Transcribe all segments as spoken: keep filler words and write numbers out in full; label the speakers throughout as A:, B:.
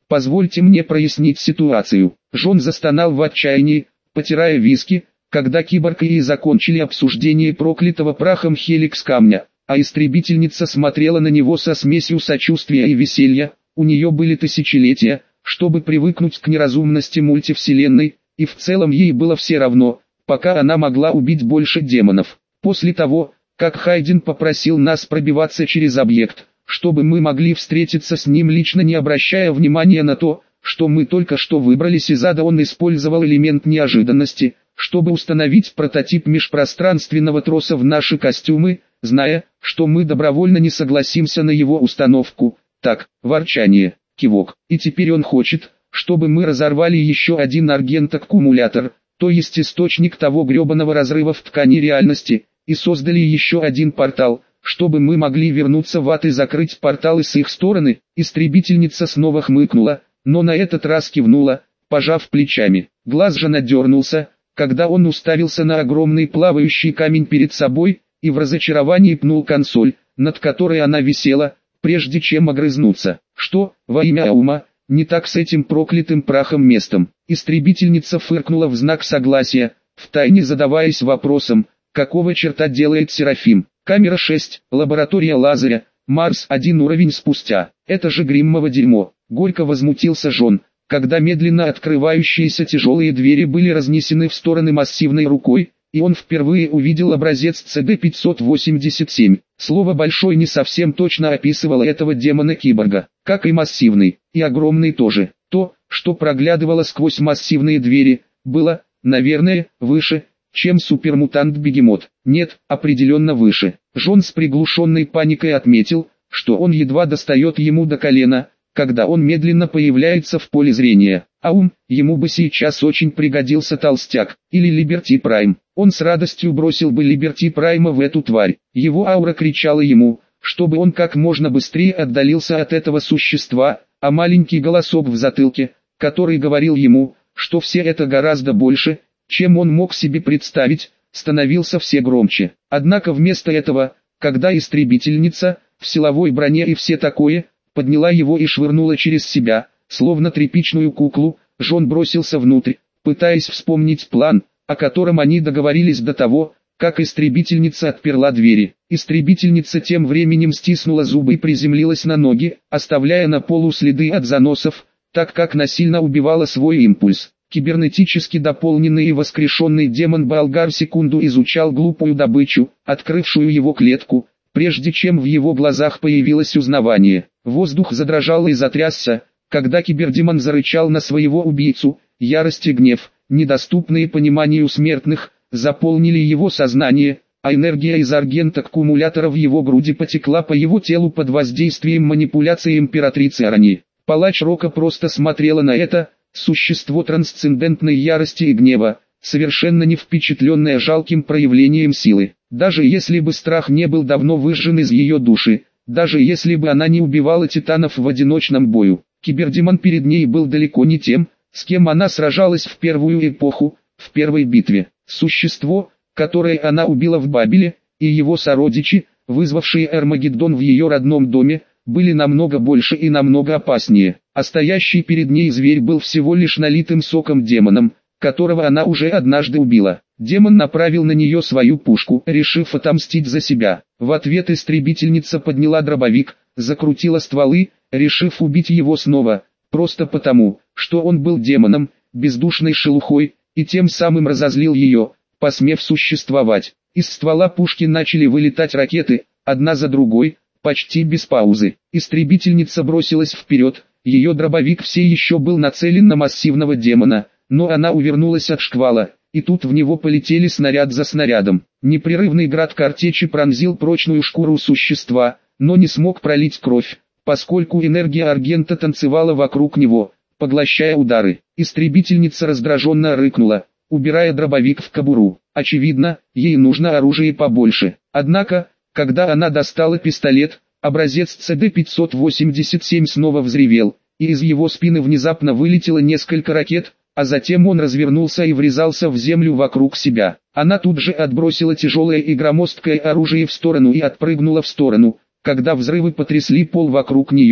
A: Позвольте мне прояснить ситуацию. Джон застонал в отчаянии, потирая виски, когда киборг и закончили обсуждение проклятого прахом Хеликс камня, а истребительница смотрела на него со смесью сочувствия и веселья. У нее были тысячелетия, чтобы привыкнуть к неразумности мультивселенной, и в целом ей было все равно, пока она могла убить больше демонов. После того, как Хайден попросил нас пробиваться через объект, чтобы мы могли встретиться с ним лично, не обращая внимания на то, что мы только что выбрались из ада, он использовал элемент неожиданности, чтобы установить прототип межпространственного троса в наши костюмы, зная, что мы добровольно не согласимся на его установку. Так, ворчание, кивок. И теперь он хочет, чтобы мы разорвали еще один аргент-аккумулятор, то есть источник того гребаного разрыва в ткани реальности, и создали еще один портал, чтобы мы могли вернуться в ад и закрыть порталы с их стороны. Истребительница снова хмыкнула, но на этот раз кивнула, пожав плечами. Глаз же надернулся, когда он уставился на огромный плавающий камень перед собой, и в разочаровании пнул консоль, над которой она висела, прежде чем огрызнуться. Что, во имя Аума, не так с этим проклятым прахом местом? Истребительница фыркнула в знак согласия, втайне задаваясь вопросом, какого черта делает Серафим? Камера шесть, лаборатория Лазаря, Марс один уровень спустя. Это же гриммово дерьмо. Горько возмутился Джон, когда медленно открывающиеся тяжелые двери были разнесены в стороны массивной рукой, и он впервые увидел образец Си Ди пятьсот восемьдесят семь. Слово «большой» не совсем точно описывало этого демона-киборга, как и массивный, и огромный тоже. То, что проглядывало сквозь массивные двери, было, наверное, выше, чем супермутант-бегемот. Нет, определенно выше. Джон с приглушенной паникой отметил, что он едва достает ему до колена, когда он медленно появляется в поле зрения. А ум, ему бы сейчас очень пригодился толстяк, или Либерти Прайм. Он с радостью бросил бы Либерти Прайма в эту тварь. Его аура кричала ему, чтобы он как можно быстрее отдалился от этого существа, а маленький голосок в затылке, который говорил ему, что все это гораздо больше, чем он мог себе представить, становился все громче. Однако вместо этого, когда истребительница, в силовой броне и все такое, подняла его и швырнула через себя, словно тряпичную куклу, Джон бросился внутрь, пытаясь вспомнить план, о котором они договорились до того, как истребительница отперла двери. Истребительница тем временем стиснула зубы и приземлилась на ноги, оставляя на полу следы от заносов, так как насильно убивала свой импульс. Кибернетически дополненный и воскрешенный демон Балгар секунду изучал глупую добычу, открывшую его клетку, прежде чем в его глазах появилось узнавание. Воздух задрожал и затрясся, когда кибердемон зарычал на своего убийцу. Ярость и гнев, недоступные пониманию смертных, заполнили его сознание, а энергия из аргент-аккумулятора в его груди потекла по его телу под воздействием манипуляции императрицы Арани. Палач Рока просто смотрела на это, существо трансцендентной ярости и гнева, совершенно не впечатленное жалким проявлением силы. Даже если бы страх не был давно выжжен из ее души, даже если бы она не убивала титанов в одиночном бою, кибердемон перед ней был далеко не тем, с кем она сражалась в первую эпоху, в первой битве. Существо, которое она убила в Бабеле, и его сородичи, вызвавшие Армагеддон в ее родном доме, были намного больше и намного опаснее. А стоящий перед ней зверь был всего лишь налитым соком демоном, которого она уже однажды убила. Демон направил на нее свою пушку, решив отомстить за себя. В ответ истребительница подняла дробовик, закрутила стволы, решив убить его снова, просто потому, что он был демоном, бездушной шелухой, и тем самым разозлил ее, посмев существовать. Из ствола пушки начали вылетать ракеты, одна за другой, почти без паузы. Истребительница бросилась вперед, ее дробовик все еще был нацелен на массивного демона, но она увернулась от шквала, и тут в него полетели снаряд за снарядом. Непрерывный град картечи пронзил прочную шкуру существа, но не смог пролить кровь, поскольку энергия аргента танцевала вокруг него, поглощая удары. Истребительница раздраженно рыкнула, убирая дробовик в кобуру. Очевидно, ей нужно оружие побольше. Однако, когда она достала пистолет, образец Си Ди пятьсот восемьдесят семь снова взревел, и из его спины внезапно вылетело несколько ракет, а затем он развернулся и врезался в землю вокруг себя. Она тут же отбросила тяжелое и громоздкое оружие в сторону и отпрыгнула в сторону, когда взрывы потрясли пол вокруг нее.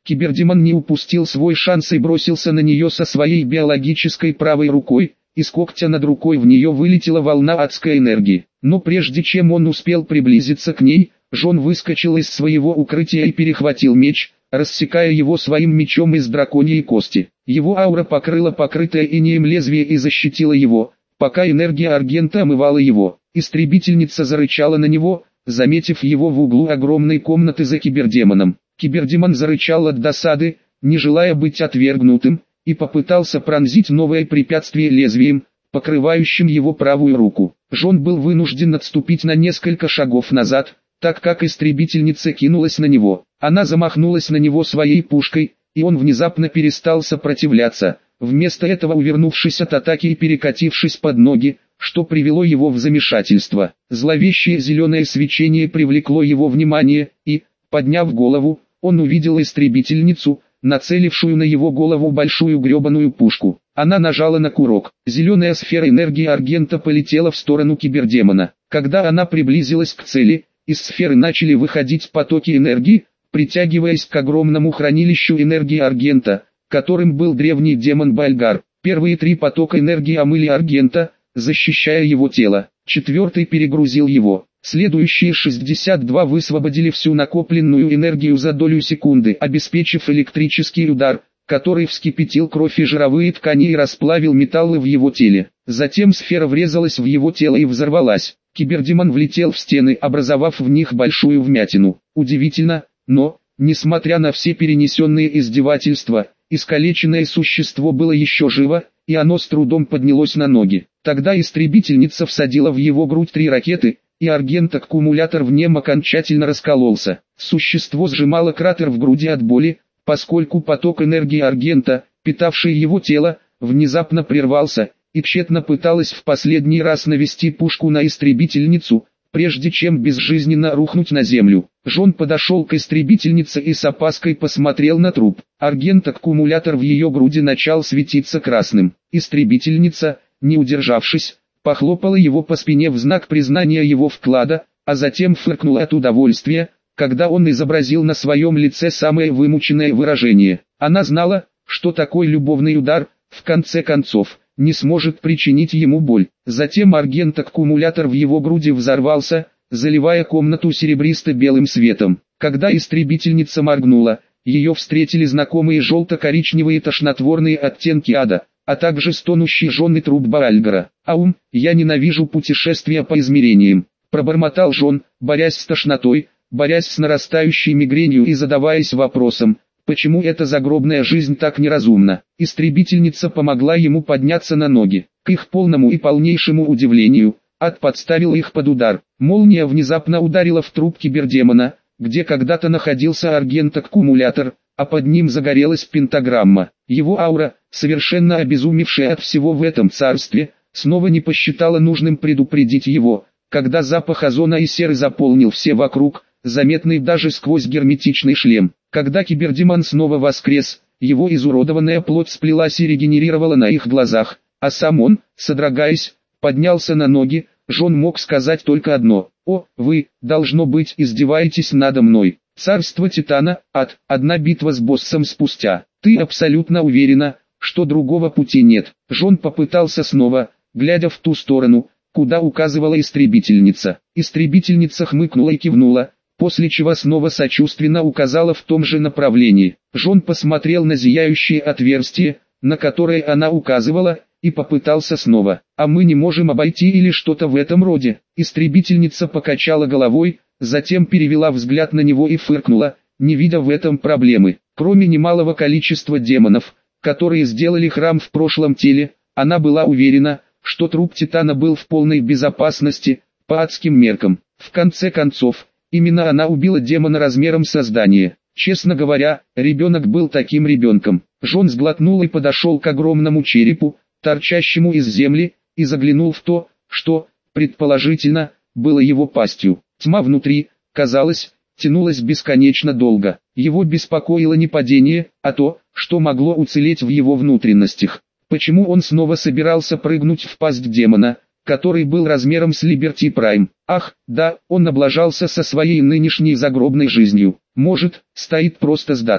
A: Кибердемон не упустил свой шанс и бросился на нее со своей биологической правой рукой. Из когтя над рукой в нее вылетела волна адской энергии. Но прежде чем он успел приблизиться к ней, Жон выскочил из своего укрытия и перехватил меч, рассекая его своим мечом из драконьей кости. Его аура покрыла покрытое инеем лезвие и защитила его, пока энергия Аргента омывала его. Истребительница зарычала на него, заметив его в углу огромной комнаты за кибердемоном. Кибердемон зарычал от досады, не желая быть отвергнутым, и попытался пронзить новое препятствие лезвием, покрывающим его правую руку. Жон был вынужден отступить на несколько шагов назад, так как истребительница кинулась на него. Она замахнулась на него своей пушкой, и он внезапно перестал сопротивляться, вместо этого увернувшись от атаки и перекатившись под ноги, что привело его в замешательство. Зловещее зеленое свечение привлекло его внимание, и, подняв голову, он увидел истребительницу, нацелившую на его голову большую гребаную пушку. Она нажала на курок. Зеленая сфера энергии Аргента полетела в сторону кибердемона. Когда она приблизилась к цели, из сферы начали выходить потоки энергии, притягиваясь к огромному хранилищу энергии Аргента, которым был древний демон Бальгар. Первые три потока энергии омыли Аргента, защищая его тело. Четвертый перегрузил его. Следующие шестьдесят два высвободили всю накопленную энергию за долю секунды, обеспечив электрический удар, который вскипятил кровь и жировые ткани и расплавил металлы в его теле. Затем сфера врезалась в его тело и взорвалась. Кибердемон влетел в стены, образовав в них большую вмятину. Удивительно, но, несмотря на все перенесенные издевательства, искалеченное существо было еще живо, и оно с трудом поднялось на ноги. Тогда истребительница всадила в его грудь три ракеты, и Аргент-аккумулятор в нем окончательно раскололся. Существо сжимало кратер в груди от боли, поскольку поток энергии Аргента, питавший его тело, внезапно прервался, и тщетно пыталась в последний раз навести пушку на истребительницу, прежде чем безжизненно рухнуть на землю. Жон подошел к истребительнице и с опаской посмотрел на труп. Аргент-аккумулятор в ее груди начал светиться красным. Истребительница, не удержавшись, похлопала его по спине в знак признания его вклада, а затем фыркнула от удовольствия, когда он изобразил на своем лице самое вымученное выражение. Она знала, что такой любовный удар, в конце концов, не сможет причинить ему боль. Затем Аргент-аккумулятор в его груди взорвался, заливая комнату серебристо-белым светом. Когда истребительница моргнула, ее встретили знакомые желто-коричневые тошнотворные оттенки ада, а также стонущий жженый труп Баальгара. «Аум, я ненавижу путешествия по измерениям», — пробормотал Жон, борясь с тошнотой, борясь с нарастающей мигренью и задаваясь вопросом, почему эта загробная жизнь так неразумна. Истребительница помогла ему подняться на ноги. К их полному и полнейшему удивлению, ад подставил их под удар. Молния внезапно ударила в труп кибердемона, где когда-то находился Аргент-аккумулятор, а под ним загорелась пентаграмма. Его аура, совершенно обезумевшая от всего в этом царстве, снова не посчитала нужным предупредить его, когда запах озона и серы заполнил все вокруг, заметный даже сквозь герметичный шлем. Когда кибердемон снова воскрес, его изуродованная плоть сплелась и регенерировала на их глазах, а сам он, содрогаясь, поднялся на ноги. Жон мог сказать только одно: «О, вы, должно быть, издеваетесь надо мной». Царство Титана, ад, одна битва с боссом спустя. Ты абсолютно уверена, что другого пути нет. Жон попытался снова, глядя в ту сторону, куда указывала истребительница. Истребительница хмыкнула и кивнула, после чего снова сочувственно указала в том же направлении. Жон посмотрел на зияющее отверстие, на которое она указывала, и попытался снова. «А мы не можем обойти или что-то в этом роде?» Истребительница покачала головой, затем перевела взгляд на него и фыркнула, не видя в этом проблемы. Кроме немалого количества демонов, которые сделали храм в прошлом теле, она была уверена, что труп Титана был в полной безопасности, по адским меркам. В конце концов, именно она убила демона размером со здание. Честно говоря, ребенок был таким ребенком. Жон сглотнул и подошел к огромному черепу, торчащему из земли, и заглянул в то, что, предположительно, было его пастью. Тьма внутри, казалось, тянулась бесконечно долго. Его беспокоило не падение, а то, что могло уцелеть в его внутренностях. Почему он снова собирался прыгнуть в пасть демона, который был размером с Либерти Прайм? Ах, да, он облажался со своей нынешней загробной жизнью. Может, стоит просто сдаться.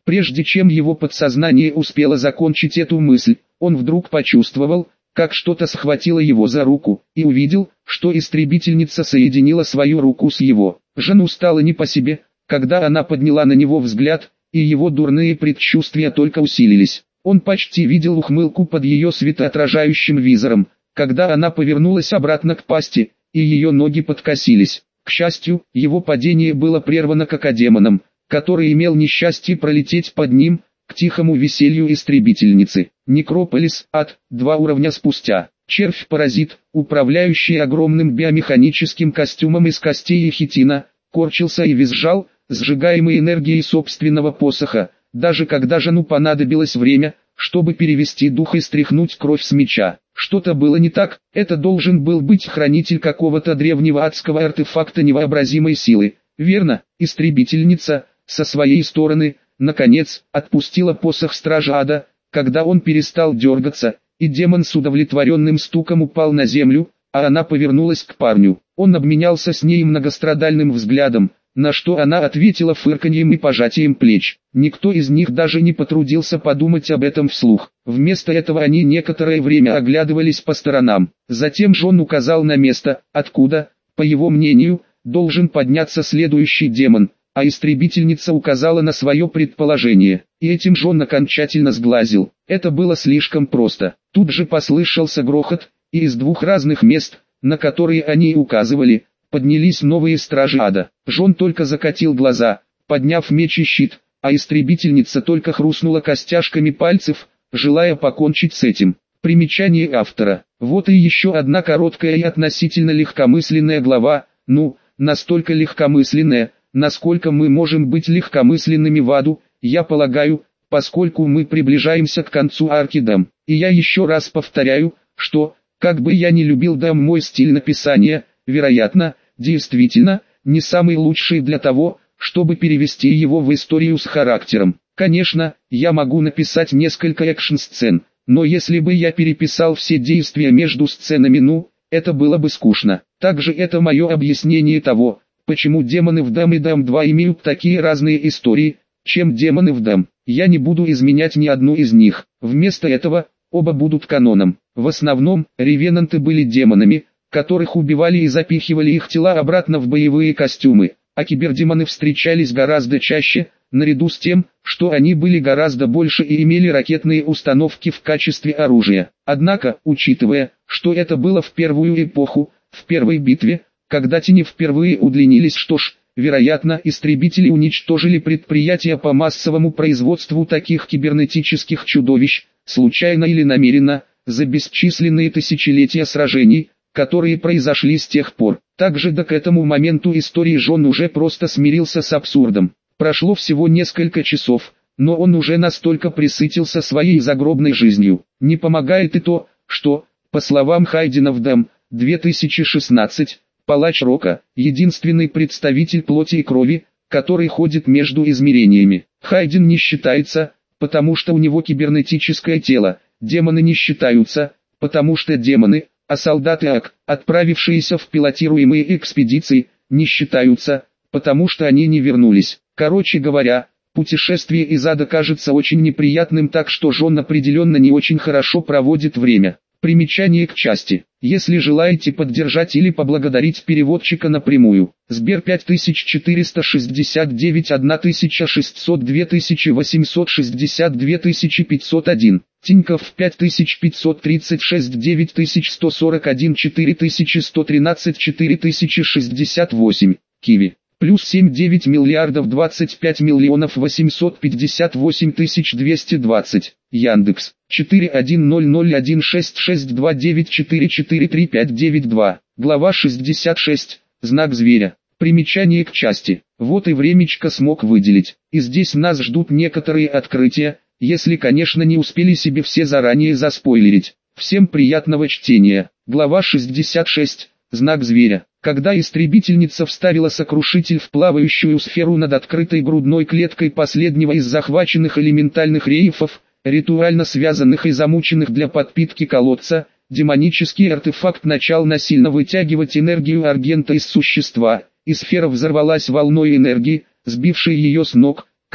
A: Прежде чем его подсознание успело закончить эту мысль, он вдруг почувствовал, как что-то схватило его за руку, и увидел, что истребительница соединила свою руку с его. Жену стало не по себе, когда она подняла на него взгляд, и его дурные предчувствия только усилились. Он почти видел ухмылку под ее светоотражающим визором, когда она повернулась обратно к пасти, и ее ноги подкосились. К счастью, его падение было прервано какодемоном, который имел несчастье пролететь под ним, к тихому веселью истребительницы. Некрополис, ад, два уровня спустя. Червь-паразит, управляющий огромным биомеханическим костюмом из костей и хитина, корчился и визжал, сжигаемый энергией собственного посоха, даже когда жену понадобилось время, чтобы перевести дух и стряхнуть кровь с меча. Что-то было не так, это должен был быть хранитель какого-то древнего адского артефакта невообразимой силы. Верно, истребительница, со своей стороны, наконец, отпустила посох стража ада, когда он перестал дергаться, и демон с удовлетворенным стуком упал на землю, а она повернулась к парню. Он обменялся с ней многострадальным взглядом, на что она ответила фырканьем и пожатием плеч. Никто из них даже не потрудился подумать об этом вслух. Вместо этого они некоторое время оглядывались по сторонам. Затем Джон указал на место, откуда, по его мнению, должен подняться следующий демон, а истребительница указала на свое предположение. И этим Джон окончательно сглазил. Это было слишком просто. Тут же послышался грохот, и из двух разных мест, на которые они указывали, поднялись новые стражи ада. Джон только закатил глаза, подняв меч и щит, а истребительница только хрустнула костяшками пальцев, желая покончить с этим. Примечание автора. Вот и еще одна короткая и относительно легкомысленная глава, ну, настолько легкомысленная, насколько мы можем быть легкомысленными в аду, я полагаю, поскольку мы приближаемся к концу арки Дам. И я еще раз повторяю, что, как бы я ни любил Дам, мой стиль написания, вероятно, действительно, не самый лучший для того, чтобы перевести его в историю с характером. Конечно, я могу написать несколько экшн-сцен, но если бы я переписал все действия между сценами, ну, это было бы скучно. Также это мое объяснение того, почему демоны в Дам и Дам два имеют такие разные истории, чем демоны в Дам. Я не буду изменять ни одну из них. Вместо этого, оба будут каноном. В основном, ревенанты были демонами, которых убивали и запихивали их тела обратно в боевые костюмы, а кибердемоны встречались гораздо чаще, наряду с тем, что они были гораздо больше и имели ракетные установки в качестве оружия. Однако, учитывая, что это было в первую эпоху, в первой битве, когда тени впервые удлинились, что ж, вероятно, истребители уничтожили предприятия по массовому производству таких кибернетических чудовищ, случайно или намеренно, за бесчисленные тысячелетия сражений, которые произошли с тех пор. Также до к этому моменту истории Джон уже просто смирился с абсурдом. Прошло всего несколько часов, но он уже настолько пресытился своей загробной жизнью. Не помогает и то, что, по словам Хайдена в Дам, две тысячи шестнадцать, палач Рока, единственный представитель плоти и крови, который ходит между измерениями. Хайден не считается, потому что у него кибернетическое тело, демоны не считаются, потому что демоны, а солдаты АК, отправившиеся в пилотируемые экспедиции, не считаются, потому что они не вернулись. Короче говоря, путешествие из ада кажется очень неприятным, так что Джон определенно не очень хорошо проводит время. Примечание к части. Если желаете поддержать или поблагодарить переводчика напрямую, Сбер пять тысяч четыреста шестьдесят девять тысяча шестьсот два тысячи восемьсот шестьдесят два тысячи пятьсот один, Тинькофф пять тысяч пятьсот тридцать шесть девять тысяч сто сорок один четыре тысячи сто тринадцать четыре тысячи шестьдесят восемь, Киви. Плюс семь девять миллиардов двадцать пять миллионов восемьсот пятьдесят восемь тысяч двести двадцать. Яндекс. четыре один ноль ноль один шесть шесть два девять четыре четыре три пять девять два. Глава шестьдесят шесть. Знак зверя. Примечание к части. Вот и времечко смог выделить. И здесь нас ждут некоторые открытия, если конечно не успели себе все заранее заспойлерить. Всем приятного чтения. Глава шестьдесят шесть. Знак зверя. Когда истребительница вставила сокрушитель в плавающую сферу над открытой грудной клеткой последнего из захваченных элементальных рейфов, ритуально связанных и замученных для подпитки колодца, демонический артефакт начал насильно вытягивать энергию аргента из существа, и сфера взорвалась волной энергии, сбившей ее с ног,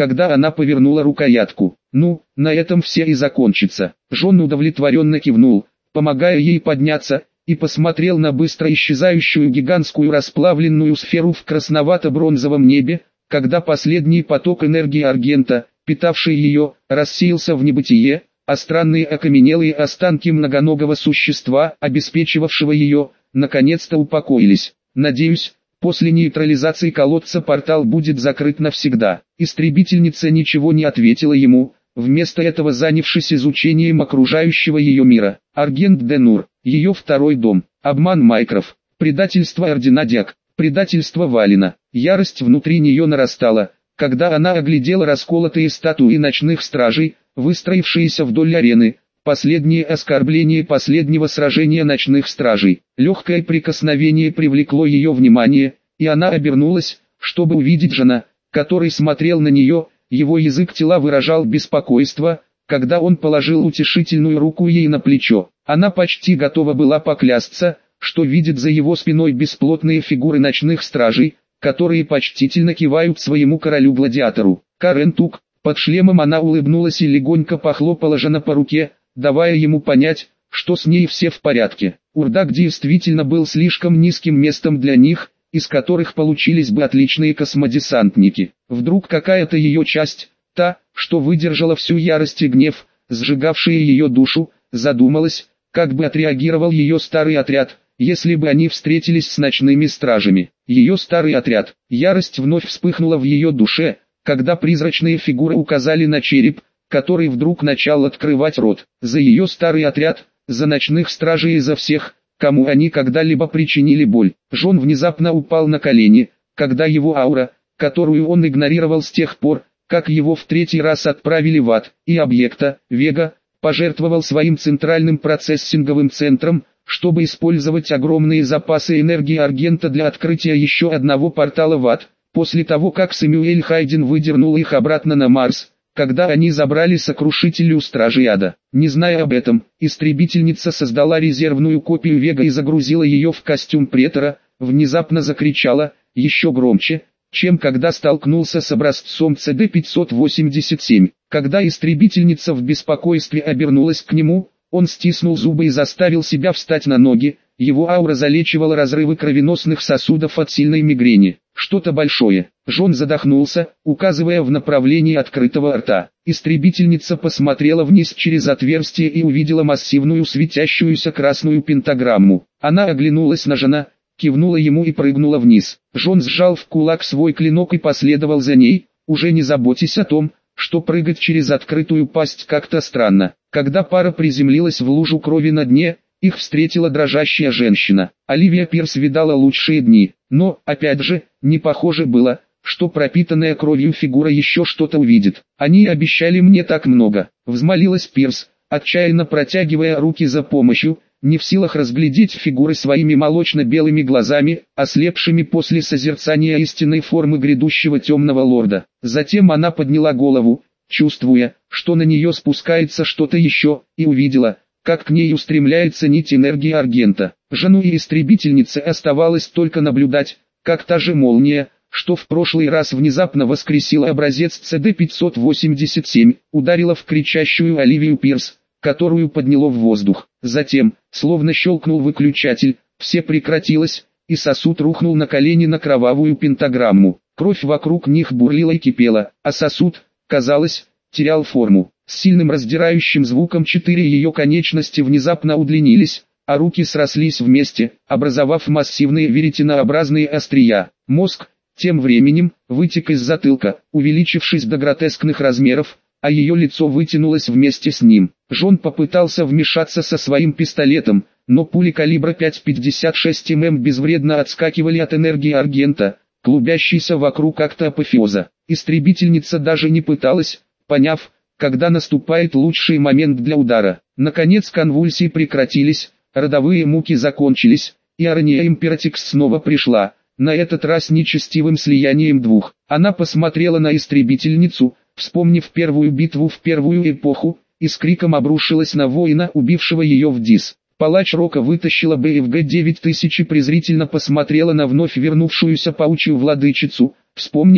A: когда она повернула рукоятку. «Ну, на этом все и закончится». Джон удовлетворенно кивнул, помогая ей подняться, и посмотрел на быстро исчезающую гигантскую расплавленную сферу в красновато-бронзовом небе, когда последний поток энергии Аргента, питавший ее, рассеялся в небытие, а странные окаменелые останки многоногого существа, обеспечивавшего ее, наконец-то упокоились. «Надеюсь, после нейтрализации колодца портал будет закрыт навсегда». Истребительница ничего не ответила ему, вместо этого занявшись изучением окружающего ее мира. Аргент де Нур, ее второй дом, обман Майкров, предательство Ординадиак, предательство Валина. Ярость внутри нее нарастала, когда она оглядела расколотые статуи ночных стражей, выстроившиеся вдоль арены, последнее оскорбление последнего сражения ночных стражей. Легкое прикосновение привлекло ее внимание, и она обернулась, чтобы увидеть Жана, который смотрел на нее. Его язык тела выражал беспокойство, когда он положил утешительную руку ей на плечо. Она почти готова была поклясться, что видит за его спиной бесплотные фигуры ночных стражей, которые почтительно кивают своему королю-гладиатору. Карен Тук, под шлемом она улыбнулась и легонько похлопала Жана по руке, давая ему понять, что с ней все в порядке. Урдак действительно был слишком низким местом для них, из которых получились бы отличные космодесантники. Вдруг какая-то ее часть, та, что выдержала всю ярость и гнев, сжигавшие ее душу, задумалась, как бы отреагировал ее старый отряд, если бы они встретились с ночными стражами. Ее старый отряд. Ярость вновь вспыхнула в ее душе, когда призрачные фигуры указали на череп, который вдруг начал открывать рот. За ее старый отряд, за ночных стражей и за всех, кому они когда-либо причинили боль. Джон внезапно упал на колени, когда его аура, которую он игнорировал с тех пор, как его в третий раз отправили в ад, и объекта, Вега, пожертвовал своим центральным процессинговым центром, чтобы использовать огромные запасы энергии Аргента для открытия еще одного портала в ад, после того как Сэмюэль Хайден выдернул их обратно на Марс, когда они забрали сокрушителю Стражи Ада. Не зная об этом, истребительница создала резервную копию Вега и загрузила ее в костюм претора, внезапно закричала, еще громче, чем когда столкнулся с образцом Си Ди пятьсот восемьдесят семь. Когда истребительница в беспокойстве обернулась к нему, он стиснул зубы и заставил себя встать на ноги. Его аура залечивала разрывы кровеносных сосудов от сильной мигрени. Что-то большое. Джон задохнулся, указывая в направлении открытого рта. Истребительница посмотрела вниз через отверстие и увидела массивную светящуюся красную пентаграмму. Она оглянулась на Жана, кивнула ему и прыгнула вниз. Джон сжал в кулак свой клинок и последовал за ней, уже не заботясь о том, что прыгать через открытую пасть как-то странно. Когда пара приземлилась в лужу крови на дне, их встретила дрожащая женщина. Оливия Пирс видала лучшие дни, но, опять же, не похоже было, что пропитанная кровью фигура еще что-то увидит. «Они обещали мне так много», — взмолилась Пирс, отчаянно протягивая руки за помощью, не в силах разглядеть фигуры своими молочно-белыми глазами, ослепшими после созерцания истинной формы грядущего темного лорда. Затем она подняла голову, чувствуя, что на нее спускается что-то еще, и увидела, как к ней устремляется нить энергии Аргента. Жену и истребительнице оставалось только наблюдать, как та же молния, что в прошлый раз внезапно воскресила образец Си Ди пятьсот восемьдесят семь, ударила в кричащую Оливию Пирс, которую подняло в воздух. Затем, словно щелкнул выключатель, все прекратилось, и сосуд рухнул на колени на кровавую пентаграмму. Кровь вокруг них бурлила и кипела, а сосуд, казалось, терял форму. С сильным раздирающим звуком четыре ее конечности внезапно удлинились, а руки срослись вместе, образовав массивные веретенообразные острия. Мозг, тем временем, вытек из затылка, увеличившись до гротескных размеров, а ее лицо вытянулось вместе с ним. Джон попытался вмешаться со своим пистолетом, но пули калибра пять пятьдесят шесть миллиметров безвредно отскакивали от энергии Аргента, клубящейся вокруг акта апофеоза. Истребительница даже не пыталась, поняв, когда наступает лучший момент для удара. Наконец конвульсии прекратились, родовые муки закончились, и Арния Императикс снова пришла, на этот раз нечестивым слиянием двух. Она посмотрела на истребительницу, вспомнив первую битву в первую эпоху, и с криком обрушилась на воина, убившего ее в Дис. Палач Рока вытащила Бэ Эф Гэ девять тысяч и презрительно посмотрела на вновь вернувшуюся паучью владычицу, вспомнив,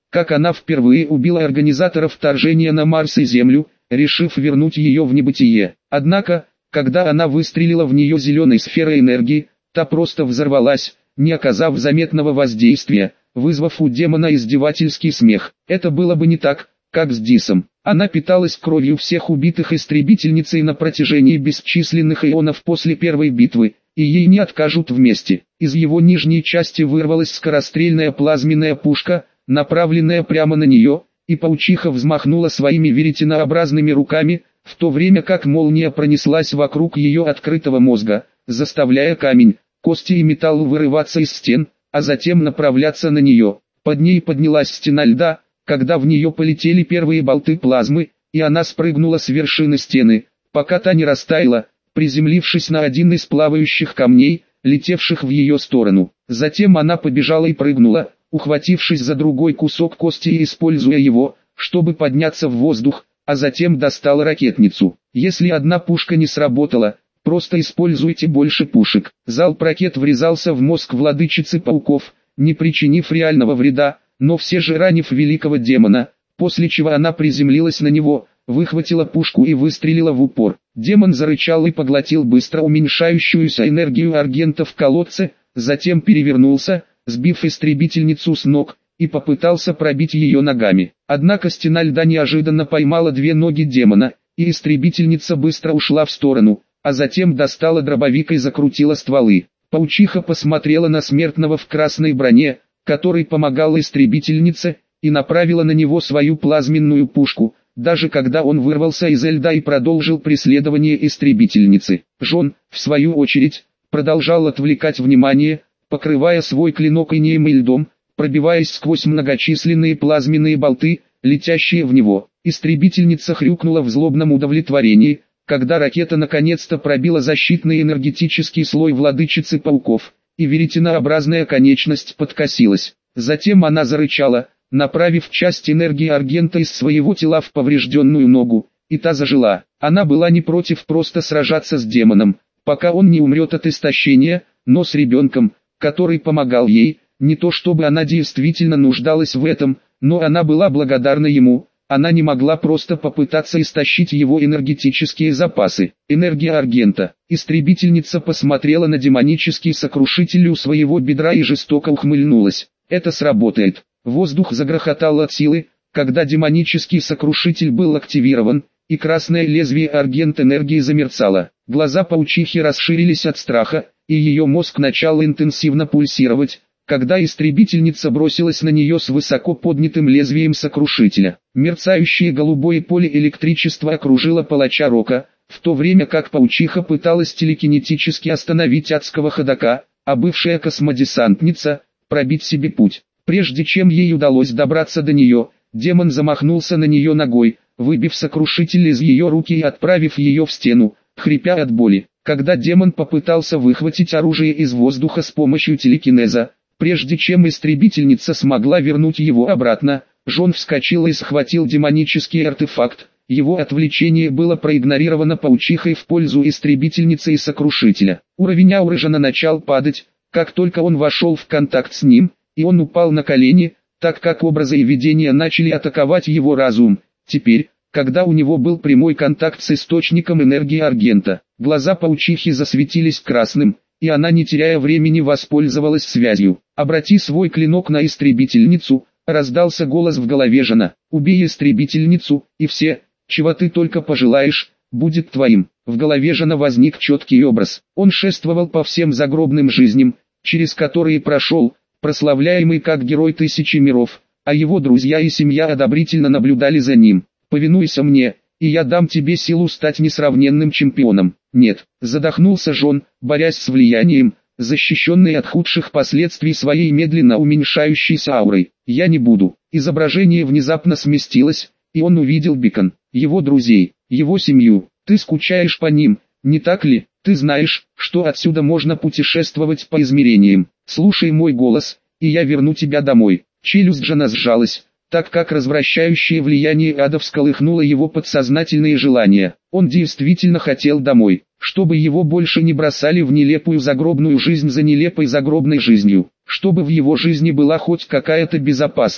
A: как она впервые убила организатора вторжения на Марс и Землю, решив вернуть ее в небытие. Однако, когда она выстрелила в нее зеленой сферой энергии, та просто взорвалась, не оказав заметного воздействия, вызвав у демона издевательский смех. Это было бы не так, как с Дисом. Она питалась кровью всех убитых истребительницей на протяжении бесчисленных ионов после первой битвы, и ей не откажут вместе. Из его нижней части вырвалась скорострельная плазменная пушка, направленная прямо на нее, и паучиха взмахнула своими веретенообразными руками, в то время как молния пронеслась вокруг ее открытого мозга, заставляя камень, кости и металл вырываться из стен, а затем направляться на нее. Под ней поднялась стена льда, когда в нее полетели первые болты плазмы, и она спрыгнула с вершины стены, пока та не растаяла, приземлившись на один из плавающих камней, летевших в ее сторону. Затем она побежала и прыгнула, ухватившись за другой кусок кости и используя его, чтобы подняться в воздух, а затем достала ракетницу. Если одна пушка не сработала, просто используйте больше пушек. Залп ракет врезался в мозг владычицы пауков, не причинив реального вреда, но все же ранив великого демона, после чего она приземлилась на него, выхватила пушку и выстрелила в упор. Демон зарычал и поглотил быстро уменьшающуюся энергию аргента в колодце, затем перевернулся, сбив истребительницу с ног, и попытался пробить ее ногами. Однако стена льда неожиданно поймала две ноги демона, и истребительница быстро ушла в сторону, а затем достала дробовик и закрутила стволы. Паучиха посмотрела на смертного в красной броне, который помогал истребительнице, и направила на него свою плазменную пушку, даже когда он вырвался из льда и продолжил преследование истребительницы. Жон, в свою очередь, продолжал отвлекать внимание, покрывая свой клинок инеем и льдом, пробиваясь сквозь многочисленные плазменные болты, летящие в него. Истребительница хрюкнула в злобном удовлетворении, когда ракета наконец-то пробила защитный энергетический слой владычицы пауков, и веретенообразная конечность подкосилась. Затем она зарычала, направив часть энергии аргента из своего тела в поврежденную ногу, и та зажила. Она была не против просто сражаться с демоном, пока он не умрет от истощения, но с ребенком, который помогал ей, не то чтобы она действительно нуждалась в этом, но она была благодарна ему. Она не могла просто попытаться истощить его энергетические запасы. Энергия аргента. Истребительница посмотрела на демонический сокрушитель у своего бедра и жестоко ухмыльнулась. Это сработает. Воздух загрохотал от силы, когда демонический сокрушитель был активирован, и красное лезвие аргент энергии замерцало. Глаза паучихи расширились от страха, и ее мозг начал интенсивно пульсировать, когда истребительница бросилась на нее с высоко поднятым лезвием сокрушителя. Мерцающее голубое поле электричества окружило палача Рока, в то время как паучиха пыталась телекинетически остановить адского ходока, а бывшая космодесантница – пробить себе путь. Прежде чем ей удалось добраться до нее, демон замахнулся на нее ногой, выбив сокрушитель из ее руки и отправив ее в стену, хрипя от боли. Когда демон попытался выхватить оружие из воздуха с помощью телекинеза, прежде чем истребительница смогла вернуть его обратно, Жон вскочил и схватил демонический артефакт. Его отвлечение было проигнорировано паучихой в пользу истребительницы и сокрушителя. Уровень ауры Жона начал падать, как только он вошел в контакт с ним, и он упал на колени, так как образы и видения начали атаковать его разум. Теперь, когда у него был прямой контакт с источником энергии аргента, глаза паучихи засветились красным, и она, не теряя времени, воспользовалась связью. «Обрати свой клинок на истребительницу», — раздался голос в голове Жона. «Убей истребительницу, и все, чего ты только пожелаешь, будет твоим». В голове Жона возник четкий образ. Он шествовал по всем загробным жизням, через которые прошел, прославляемый как герой тысячи миров, а его друзья и семья одобрительно наблюдали за ним. «Повинуйся мне, и я дам тебе силу стать несравненным чемпионом». «Нет», — задохнулся Жон, борясь с влиянием, защищенный от худших последствий своей медленно уменьшающейся аурой. «Я не буду». Изображение внезапно сместилось, и он увидел Бикон, его друзей, его семью. «Ты скучаешь по ним, не так ли? Ты знаешь, что отсюда можно путешествовать по измерениям. Слушай мой голос, и я верну тебя домой». Челюсть Жона сжалась, так как развращающее влияние ада всколыхнуло его подсознательные желания. Он действительно хотел домой, чтобы его больше не бросали в нелепую загробную жизнь за нелепой загробной жизнью, чтобы в его жизни была хоть какая-то безопасность.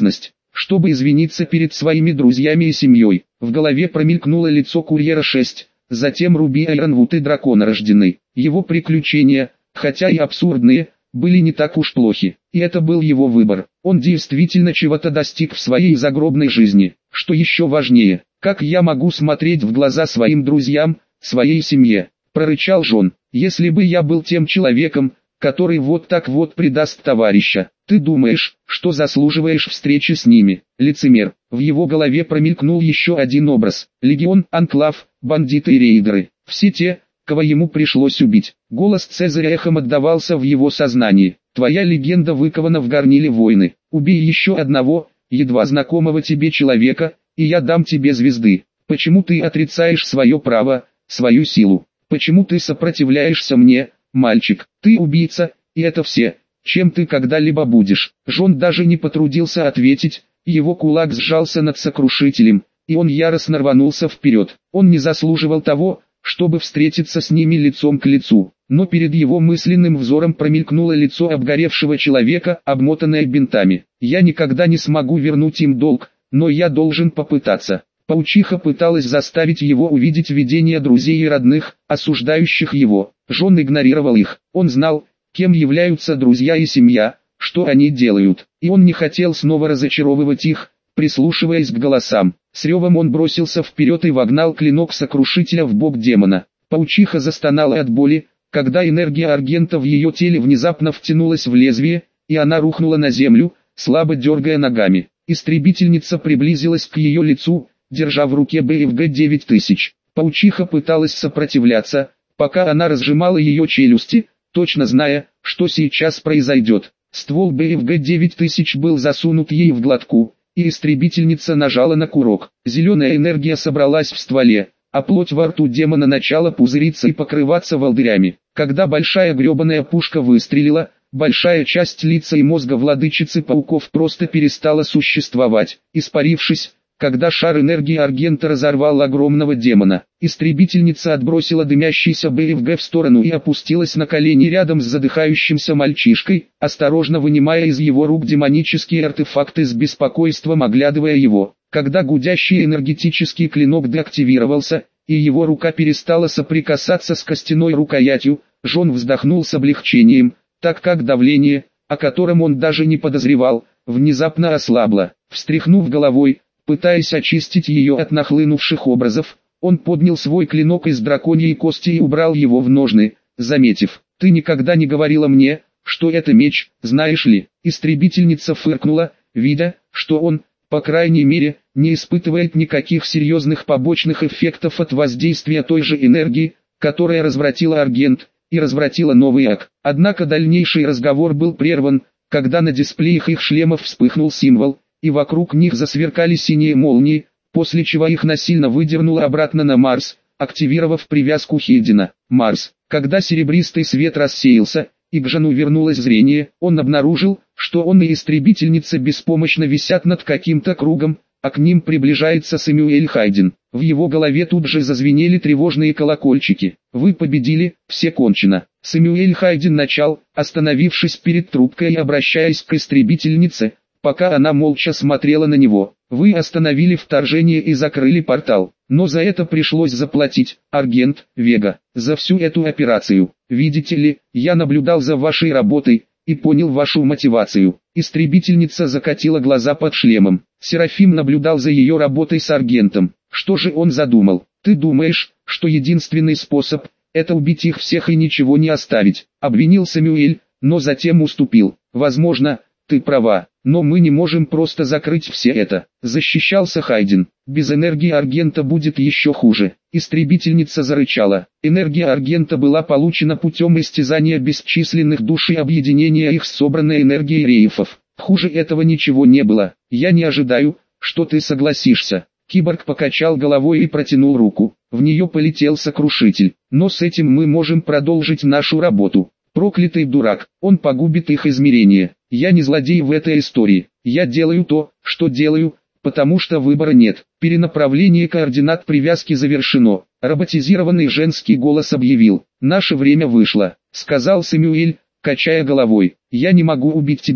A: чтобы извиниться перед своими друзьями и семьей. В голове промелькнуло лицо Курьера шесть, затем Руби Айронвуд и Драконорожденный. Его приключения, хотя и абсурдные, были не так уж плохи. И это был его выбор. Он действительно чего-то достиг в своей загробной жизни. Что еще важнее, как я могу смотреть в глаза своим друзьям, своей семье? Прорычал Джон. Если бы я был тем человеком, который вот так вот предаст товарища, ты думаешь, что заслуживаешь встречи с ними? Лицемер. В его голове промелькнул еще один образ. Легион, Анклав, бандиты и рейдеры. Все те, кого ему пришлось убить. Голос Цезаря эхом отдавался в его сознании. Твоя легенда выкована в горниле войны. Убей еще одного, едва знакомого тебе человека, и я дам тебе звезды. Почему ты отрицаешь свое право, свою силу? Почему ты сопротивляешься мне, мальчик? Ты убийца, и это все, чем ты когда-либо будешь. Джон даже не потрудился ответить, его кулак сжался над сокрушителем, и он яростно рванулся вперед. Он не заслуживал того, чтобы встретиться с ними лицом к лицу. Но перед его мысленным взором промелькнуло лицо обгоревшего человека, обмотанное бинтами. Я никогда не смогу вернуть им долг, но я должен попытаться. Паучиха пыталась заставить его увидеть видения друзей и родных, осуждающих его. Джон игнорировал их. Он знал, кем являются друзья и семья, что они делают. И он не хотел снова разочаровывать их, прислушиваясь к голосам. С ревом он бросился вперед и вогнал клинок сокрушителя в бок демона. Паучиха застонала от боли, когда энергия аргента в ее теле внезапно втянулась в лезвие, и она рухнула на землю, слабо дергая ногами. Истребительница приблизилась к ее лицу, держа в руке бэ эф гэ девять тысяч. Паучиха пыталась сопротивляться, пока она разжимала ее челюсти, точно зная, что сейчас произойдет. Ствол бэ эф гэ девять тысяч был засунут ей в глотку, и истребительница нажала на курок. Зеленая энергия собралась в стволе, а плоть во рту демона начала пузыриться и покрываться волдырями. Когда большая гребаная пушка выстрелила, большая часть лица и мозга владычицы пауков просто перестала существовать, испарившись, когда шар энергии аргента разорвал огромного демона. Истребительница отбросила дымящийся бэ эф гэ в сторону и опустилась на колени рядом с задыхающимся мальчишкой, осторожно вынимая из его рук демонические артефакты, с беспокойством оглядывая его. Когда гудящий энергетический клинок деактивировался, и его рука перестала соприкасаться с костяной рукоятью, Джон вздохнул с облегчением, так как давление, о котором он даже не подозревал, внезапно ослабло. Встряхнув головой, пытаясь очистить ее от нахлынувших образов, он поднял свой клинок из драконьей кости и убрал его в ножны, заметив: «Ты никогда не говорила мне, что это меч, знаешь ли?» Истребительница фыркнула, видя, что он, по крайней мере, не испытывает никаких серьезных побочных эффектов от воздействия той же энергии, которая развратила аргент, и развратила новый ак. Однако дальнейший разговор был прерван, когда на дисплеях их шлемов вспыхнул символ, и вокруг них засверкали синие молнии, после чего их насильно выдернуло обратно на Марс, активировав привязку Хейдена. Марс. Когда серебристый свет рассеялся, и к Джону вернулось зрение, он обнаружил, что он и истребительница беспомощно висят над каким-то кругом, а к ним приближается Сэмюэль Хайден. В его голове тут же зазвенели тревожные колокольчики. «Вы победили, все кончено». Сэмюэль Хайден начал, остановившись перед трубкой и обращаясь к истребительнице, пока она молча смотрела на него. «Вы остановили вторжение и закрыли портал, но за это пришлось заплатить, Аргент, Вега, за всю эту операцию. Видите ли, я наблюдал за вашей работой и понял вашу мотивацию». Истребительница закатила глаза под шлемом. Серафим наблюдал за ее работой с Аргентом. Что же он задумал? «Ты думаешь, что единственный способ – это убить их всех и ничего не оставить?» – обвинил Сэмюэль, но затем уступил. «Возможно, ты права, но мы не можем просто закрыть все это», — защищался Хайден. «Без энергии Аргента будет еще хуже». Истребительница зарычала. Энергия Аргента была получена путем истязания бесчисленных душ и объединения их с собранной энергией рейфов. Хуже этого ничего не было. «Я не ожидаю, что ты согласишься». Киборг покачал головой и протянул руку. В нее полетел сокрушитель. «Но с этим мы можем продолжить нашу работу». «Проклятый дурак, он погубит их измерение. Я не злодей в этой истории. Я делаю то, что делаю, потому что выбора нет». Перенаправление координат привязки завершено. Роботизированный женский голос объявил: «Наше время вышло», — сказал Сэмюэль, качая головой. «Я не могу убить тебя,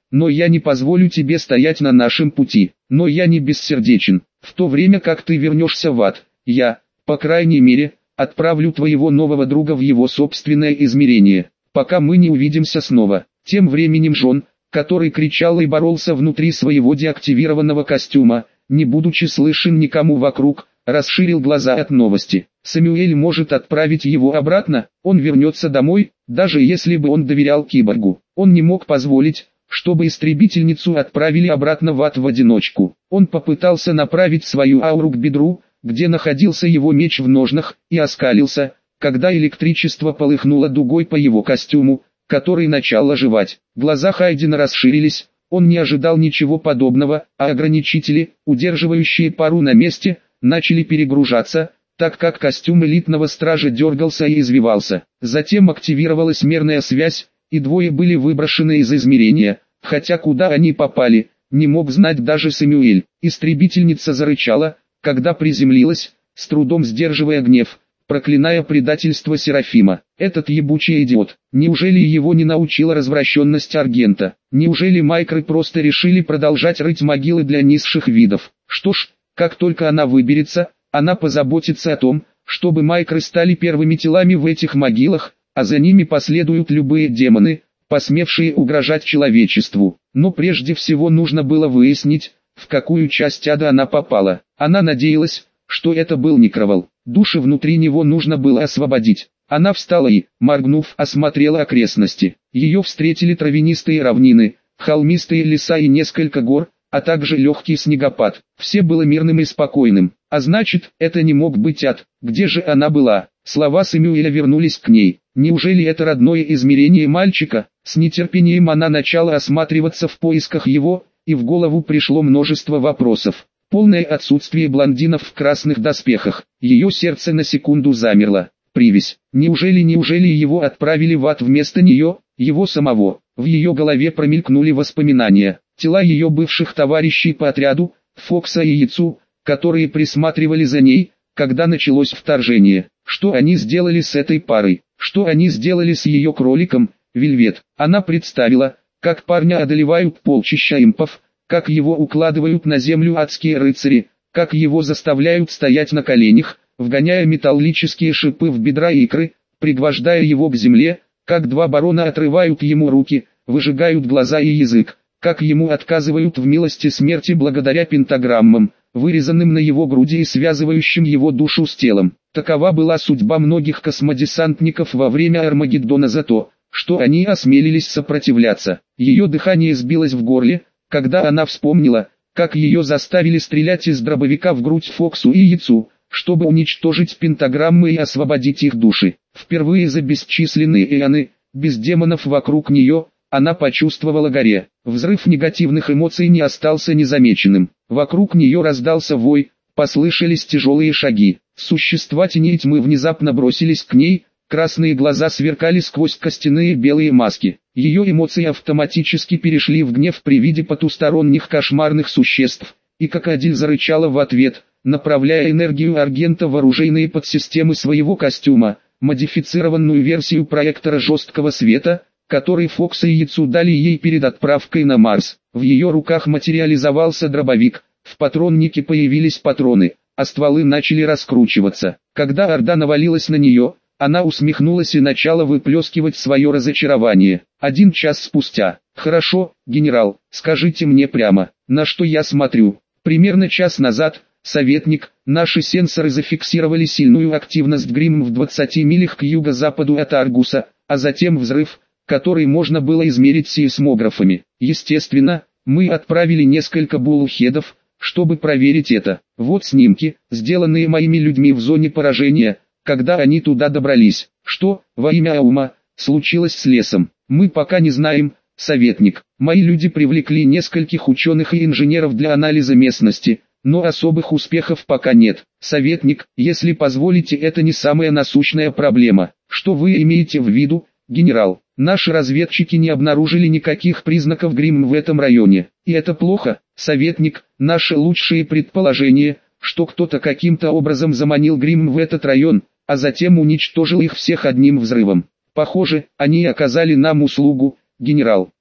A: но я не позволю тебе стоять на нашем пути. Но я не бессердечен. В то время как ты вернешься в ад, я, по крайней мере, отправлю твоего нового друга в его собственное измерение, пока мы не увидимся снова». Тем временем Джон, который кричал и боролся внутри своего деактивированного костюма, не будучи слышен никому вокруг, расширил глаза от новости. Сэмюэль может отправить его обратно, он вернется домой, даже если бы он доверял киборгу. Он не мог позволить, чтобы истребительницу отправили обратно в ад в одиночку. Он попытался направить свою ауру к бедру, где находился его меч в ножнах, и оскалился, когда электричество полыхнуло дугой по его костюму, который начал оживать. Глаза Хайдена расширились, он не ожидал ничего подобного, а ограничители, удерживающие пару на месте, начали перегружаться, так как костюм элитного стража дергался и извивался. Затем активировалась мерная связь, и двое были выброшены из измерения, хотя куда они попали, не мог знать даже Сэмюэль. Истребительница зарычала, когда приземлилась, с трудом сдерживая гнев, проклиная предательство Серафима. Этот ебучий идиот. Неужели его не научила развращенность Аргента? Неужели майкры просто решили продолжать рыть могилы для низших видов? Что ж, как только она выберется, она позаботится о том, чтобы майкры стали первыми телами в этих могилах, а за ними последуют любые демоны, посмевшие угрожать человечеству. Но прежде всего нужно было выяснить, в какую часть ада она попала. Она надеялась, что это был некровал. Души внутри него нужно было освободить. Она встала и, моргнув, осмотрела окрестности. Ее встретили травянистые равнины, холмистые леса и несколько гор, а также легкий снегопад. Все было мирным и спокойным. А значит, это не мог быть ад. Где же она была? Слова Сэмюэля вернулись к ней. Неужели это родное измерение мальчика? С нетерпением она начала осматриваться в поисках его, и в голову пришло множество вопросов. Полное отсутствие блондинов в красных доспехах. Ее сердце на секунду замерло. Привязь. Неужели, неужели его отправили в ад вместо нее, его самого? В ее голове промелькнули воспоминания. Тела ее бывших товарищей по отряду, Фокса и Яцу, которые присматривали за ней, когда началось вторжение. Что они сделали с этой парой? Что они сделали с ее кроликом, Вельвет? Она представила, как парня одолевают полчища импов, как его укладывают на землю адские рыцари, как его заставляют стоять на коленях, вгоняя металлические шипы в бедра и икры, пригвождая его к земле, как два барона отрывают ему руки, выжигают глаза и язык, как ему отказывают в милости смерти благодаря пентаграммам, вырезанным на его груди и связывающим его душу с телом. Такова была судьба многих космодесантников во время Армагеддона за то, что они осмелились сопротивляться. Ее дыхание сбилось в горле, когда она вспомнила, как ее заставили стрелять из дробовика в грудь Фоксу и Яцу, чтобы уничтожить пентаграммы и освободить их души. Впервые за бесчисленные эоны, без демонов вокруг нее, она почувствовала горе. Взрыв негативных эмоций не остался незамеченным. Вокруг нее раздался вой, послышались тяжелые шаги. Существа тени и тьмы внезапно бросились к ней, красные глаза сверкали сквозь костяные белые маски. Ее эмоции автоматически перешли в гнев при виде потусторонних кошмарных существ, и крокодил зарычала в ответ, направляя энергию Аргента в оружейные подсистемы своего костюма, модифицированную версию проектора жесткого света, который Фокс и Яцу дали ей перед отправкой на Марс. В ее руках материализовался дробовик, в патроннике появились патроны, а стволы начали раскручиваться. Когда Орда навалилась на нее, она усмехнулась и начала выплескивать свое разочарование. Один час спустя. «Хорошо, генерал, скажите мне прямо, на что я смотрю?» Примерно час назад, советник, наши сенсоры зафиксировали сильную активность Грим в двадцати милях к юго-западу от Аргуса, а затем взрыв, который можно было измерить сейсмографами. Естественно, мы отправили несколько буллхедов, чтобы проверить это. Вот снимки, сделанные моими людьми в зоне поражения, когда они туда добрались. Что, во имя Аума, случилось с лесом? Мы пока не знаем, советник. Мои люди привлекли нескольких ученых и инженеров для анализа местности, но особых успехов пока нет. Советник, если позволите, это не самая насущная проблема. Что вы имеете в виду, генерал? Наши разведчики не обнаружили никаких признаков Грим в этом районе. И это плохо, советник. Наши лучшие предположения, что кто-то каким-то образом заманил Грим в этот район, а затем уничтожил их всех одним взрывом. Похоже, они оказали нам услугу, генерал.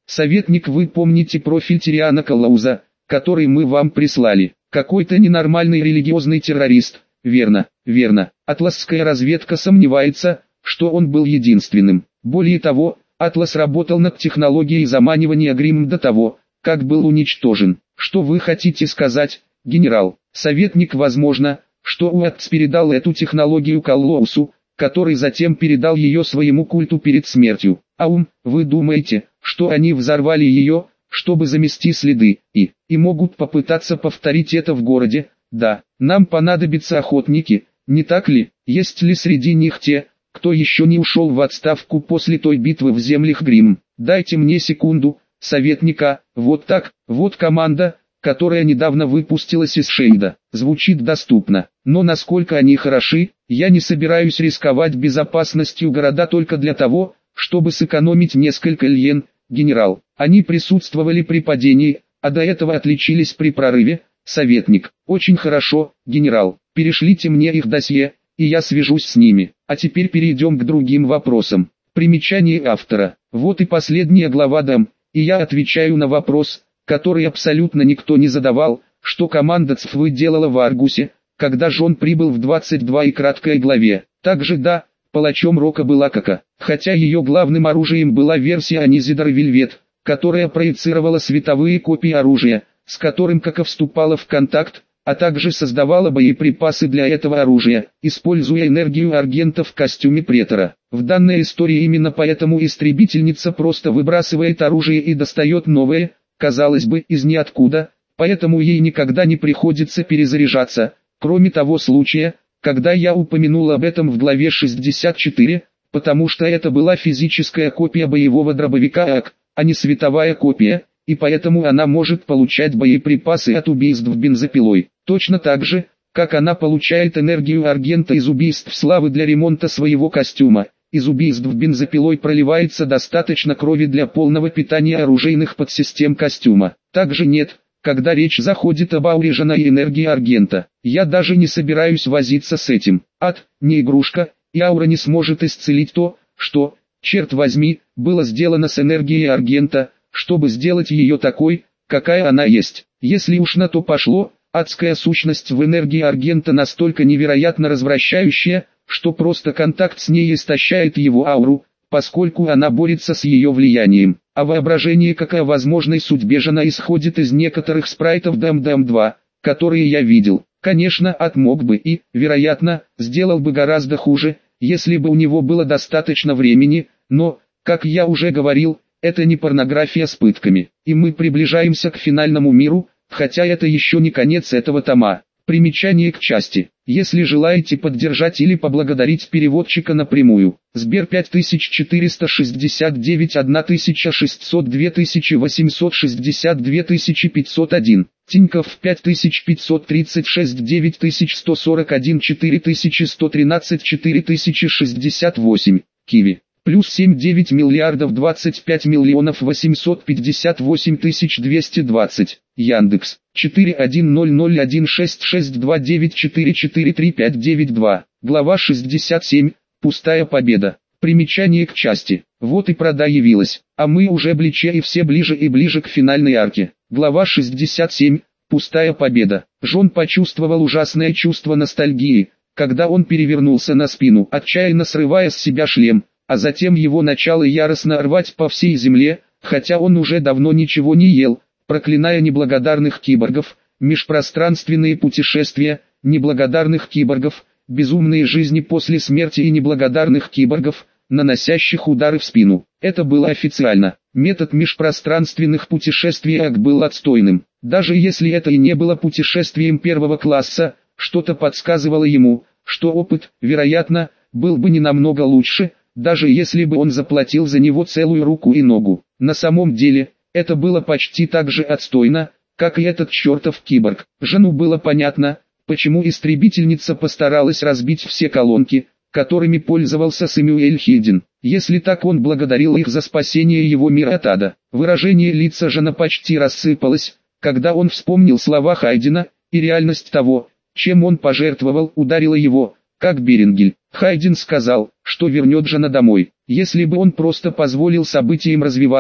A: Советник, вы помните профиль Тириана Каллауза, который мы вам прислали? Какой-то ненормальный религиозный террорист, верно, верно. Атласская разведка сомневается, что он был единственным. Более того, Атлас работал над технологией заманивания Гримм до того, как был уничтожен. Что вы хотите сказать, генерал? Советник, возможно, что Уаттс передал эту технологию Каллоусу, который затем передал ее своему культу перед смертью. Аум, вы думаете, что они взорвали ее, чтобы замести следы, и, и могут попытаться повторить это в городе? Да, нам понадобятся охотники, не так ли? Есть ли среди них те, кто еще не ушел в отставку после той битвы в землях Гримм? Дайте мне секунду, советника, вот так, вот команда, которая недавно выпустилась из Шейда. Звучит доступно, но насколько они хороши, я не собираюсь рисковать безопасностью города только для того, чтобы сэкономить несколько льен, генерал. Они присутствовали при падении, а до этого отличились при прорыве. Советник, очень хорошо, генерал, перешлите мне их досье, и я свяжусь с ними. А теперь перейдем к другим вопросам. Примечание автора. Вот и последняя глава дам, и я отвечаю на вопрос, который абсолютно никто не задавал, что команда ЦФВ делала в Аргусе, когда Джон прибыл в двадцать два и краткой главе. Также да, палачом Рока была Кака, хотя ее главным оружием была версия Анизидор Вельвет, которая проецировала световые копии оружия, с которым Кака вступала в контакт, а также создавала боеприпасы для этого оружия, используя энергию Аргента в костюме претора. В данной истории именно поэтому истребительница просто выбрасывает оружие и достает новое, казалось бы, из ниоткуда, поэтому ей никогда не приходится перезаряжаться, кроме того случая, когда я упомянул об этом в главе шестьдесят четыре, потому что это была физическая копия боевого дробовика АК, а не световая копия, и поэтому она может получать боеприпасы от убийств бензопилой, точно так же, как она получает энергию Аргента из убийств славы для ремонта своего костюма. Из убийств бензопилой проливается достаточно крови для полного питания оружейных подсистем костюма. Также нет, когда речь заходит об ауре Жана и энергии Аргента. Я даже не собираюсь возиться с этим. Ад, не игрушка, и аура не сможет исцелить то, что, черт возьми, было сделано с энергией Аргента, чтобы сделать ее такой, какая она есть. Если уж на то пошло, адская сущность в энергии Аргента настолько невероятно развращающая, что просто контакт с ней истощает его ауру, поскольку она борется с ее влиянием. А воображение как о возможной судьбе Жана исходит из некоторых спрайтов Дэм Дэм два, которые я видел. Конечно, Ад мог бы и, вероятно, сделал бы гораздо хуже, если бы у него было достаточно времени, но, как я уже говорил, это не порнография с пытками. И мы приближаемся к финальному миру, хотя это еще не конец этого тома. Примечание к части. Если желаете поддержать или поблагодарить переводчика напрямую, Сбер пять тысяч четыреста шестьдесят девять тысяча шестьсот два тысячи восемьсот шестьдесят два тысячи пятьсот один, Тинькофф пять тысяч пятьсот тридцать шесть девять тысяч сто сорок один четыре тысячи сто тринадцать четыре тысячи шестьдесят восемь, Киви. Плюс семь девять миллиардов двадцать пять миллионов восемьсот пятьдесят восемь тысяч двести двадцать. Яндекс. четыре один ноль ноль один шесть шесть два девять четыре четыре три пять девять два. Глава шестьдесят семь. Пустая победа. Примечание к части. Вот и прода явилась. А мы уже ближе и все ближе и ближе к финальной арке. Глава шестьдесят семь. Пустая победа. Джон почувствовал ужасное чувство ностальгии, когда он перевернулся на спину, отчаянно срывая с себя шлем. А затем его начало яростно рвать по всей земле, хотя он уже давно ничего не ел, проклиная неблагодарных киборгов, межпространственные путешествия, неблагодарных киборгов, безумные жизни после смерти и неблагодарных киборгов, наносящих удары в спину. Это было официально. Метод межпространственных путешествий АК был отстойным. Даже если это и не было путешествием первого класса, что-то подсказывало ему, что опыт, вероятно, был бы не намного лучше, даже если бы он заплатил за него целую руку и ногу. На самом деле, это было почти так же отстойно, как и этот чертов киборг. Жену было понятно, почему истребительница постаралась разбить все колонки, которыми пользовался Сэмюэль Хидден. Если так, он благодарил их за спасение его мира от ада. Выражение лица Жена почти рассыпалось, когда он вспомнил слова Хайдена, и реальность того, чем он пожертвовал, ударила его, как Берингель. Хайден сказал, что вернет Жена домой. Если бы он просто позволил событиям развиваться,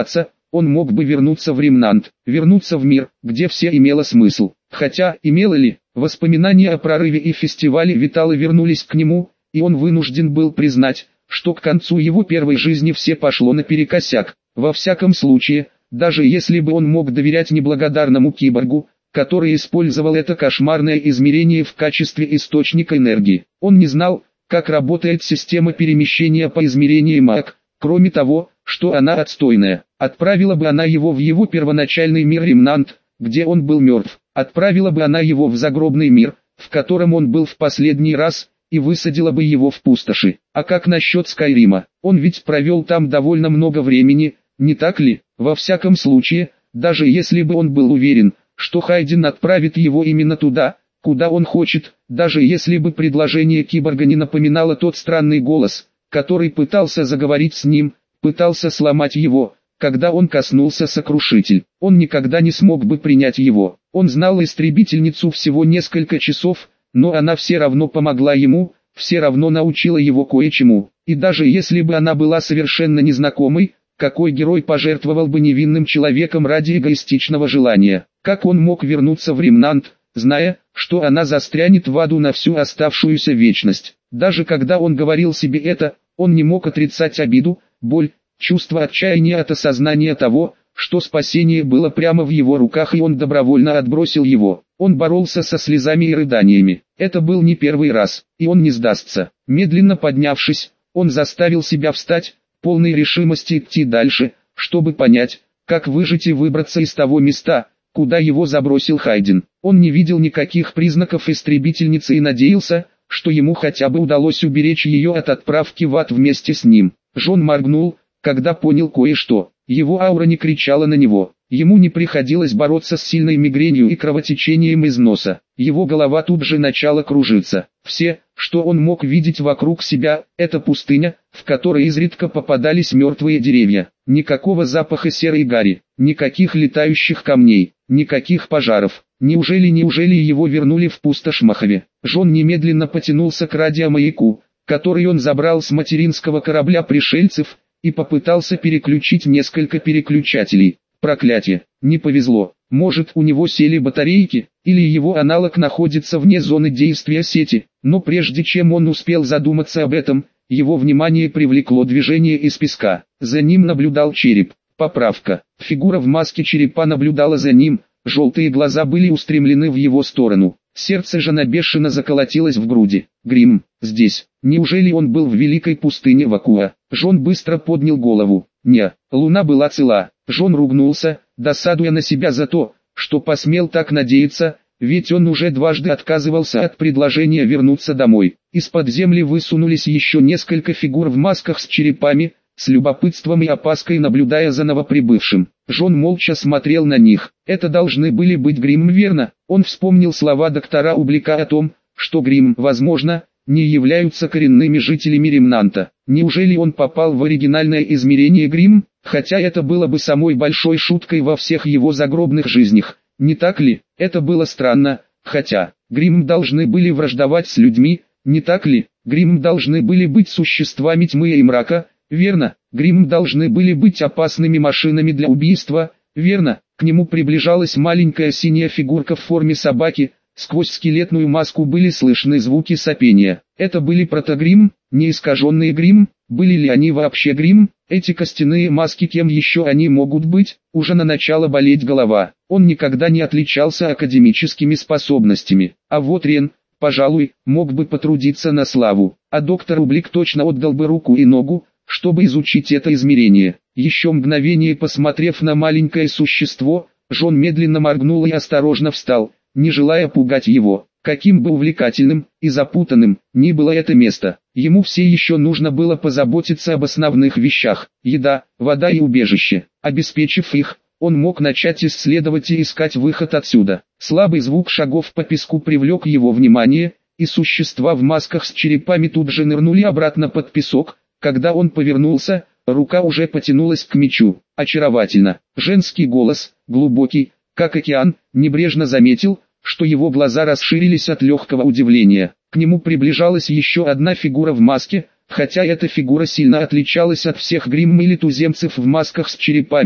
A: он мог бы вернуться в Ремнант, вернуться в мир, где все имело смысл. Хотя, имело ли, воспоминания о прорыве и фестивале Витала вернулись к нему, и он вынужден был признать, что к концу его первой жизни все пошло наперекосяк. Во всяком случае, даже если бы он мог доверять неблагодарному киборгу, который использовал это кошмарное измерение в качестве источника энергии, он не знал, как работает система перемещения по измерениям АК, кроме того, что она отстойная. Отправила бы она его в его первоначальный мир Ремнант, где он был мертв, отправила бы она его в загробный мир, в котором он был в последний раз, и высадила бы его в пустоши. А как насчет Скайрима? Он ведь провел там довольно много времени, не так ли? Во всяком случае, даже если бы он был уверен, что Хайден отправит его именно туда, куда он хочет, даже если бы предложение киборга не напоминало тот странный голос, который пытался заговорить с ним, пытался сломать его, когда он коснулся Сокрушитель, он никогда не смог бы принять его. Он знал истребительницу всего несколько часов, но она все равно помогла ему, все равно научила его кое-чему. И даже если бы она была совершенно незнакомой, какой герой пожертвовал бы невинным человеком ради эгоистичного желания? Как он мог вернуться в Ремнант, зная, что она застрянет в аду на всю оставшуюся вечность? Даже когда он говорил себе это, он не мог отрицать обиду, боль, чувство отчаяния от осознания того, что спасение было прямо в его руках, и он добровольно отбросил его. Он боролся со слезами и рыданиями. Это был не первый раз, и он не сдастся. Медленно поднявшись, он заставил себя встать, полной решимости идти дальше, чтобы понять, как выжить и выбраться из того места, куда его забросил Хайден. Он не видел никаких признаков истребительницы и надеялся, что ему хотя бы удалось уберечь ее от отправки в ад вместе с ним. Джон моргнул, когда понял кое-что. Его аура не кричала на него. Ему не приходилось бороться с сильной мигренью и кровотечением из носа. Его голова тут же начала кружиться. Все, что он мог видеть вокруг себя, это пустыня, в которой изредка попадались мертвые деревья. Никакого запаха серой гари, никаких летающих камней, никаких пожаров. Неужели, неужели его вернули в пустошь Махове? Джон немедленно потянулся к радиомаяку, который он забрал с материнского корабля пришельцев, и попытался переключить несколько переключателей. Проклятие, не повезло. Может, у него сели батарейки, или его аналог находится вне зоны действия сети. Но прежде чем он успел задуматься об этом, его внимание привлекло движение из песка. За ним наблюдал череп. Поправка. Фигура в маске черепа наблюдала за ним, желтые глаза были устремлены в его сторону. Сердце же бешено заколотилось в груди. Грим, здесь. Неужели он был в великой пустыне Вакуа? Джон быстро поднял голову. Не, луна была цела. Джон ругнулся, досадуя на себя за то, что посмел так надеяться, ведь он уже дважды отказывался от предложения вернуться домой. Из-под земли высунулись еще несколько фигур в масках с черепами, с любопытством и опаской наблюдая за новоприбывшим. Джон молча смотрел на них. Это должны были быть Гримм, верно? Он вспомнил слова доктора Ублика о том, что Гримм, возможно, не являются коренными жителями Ремнанта. Неужели он попал в оригинальное измерение Гримм? Хотя это было бы самой большой шуткой во всех его загробных жизнях. Не так ли? Это было странно, хотя Гримм должны были враждовать с людьми, не так ли? Гримм должны были быть существами тьмы и мрака, верно? Гримм должны были быть опасными машинами для убийства, верно? К нему приближалась маленькая синяя фигурка в форме собаки, сквозь скелетную маску были слышны звуки сопения. Это были протогримм, не искаженные Гримм? Были ли они вообще Гримм? Эти костяные маски, кем еще они могут быть? Уже на начало болеть голова. Он никогда не отличался академическими способностями. А вот Рен, пожалуй, мог бы потрудиться на славу. А доктор Ублик точно отдал бы руку и ногу, чтобы изучить это измерение. Еще мгновение посмотрев на маленькое существо, Джон медленно моргнул и осторожно встал, не желая пугать его. Каким бы увлекательным и запутанным ни было это место, ему все еще нужно было позаботиться об основных вещах: еда, вода и убежище. Обеспечив их, он мог начать исследовать и искать выход отсюда. Слабый звук шагов по песку привлек его внимание, и существа в масках с черепами тут же нырнули обратно под песок. Когда он повернулся, рука уже потянулась к мечу. Очаровательно. Женский голос, глубокий, как океан, небрежно заметил, что его глаза расширились от легкого удивления. К нему приближалась еще одна фигура в маске, хотя эта фигура сильно отличалась от всех Гримм или туземцев в масках с черепами,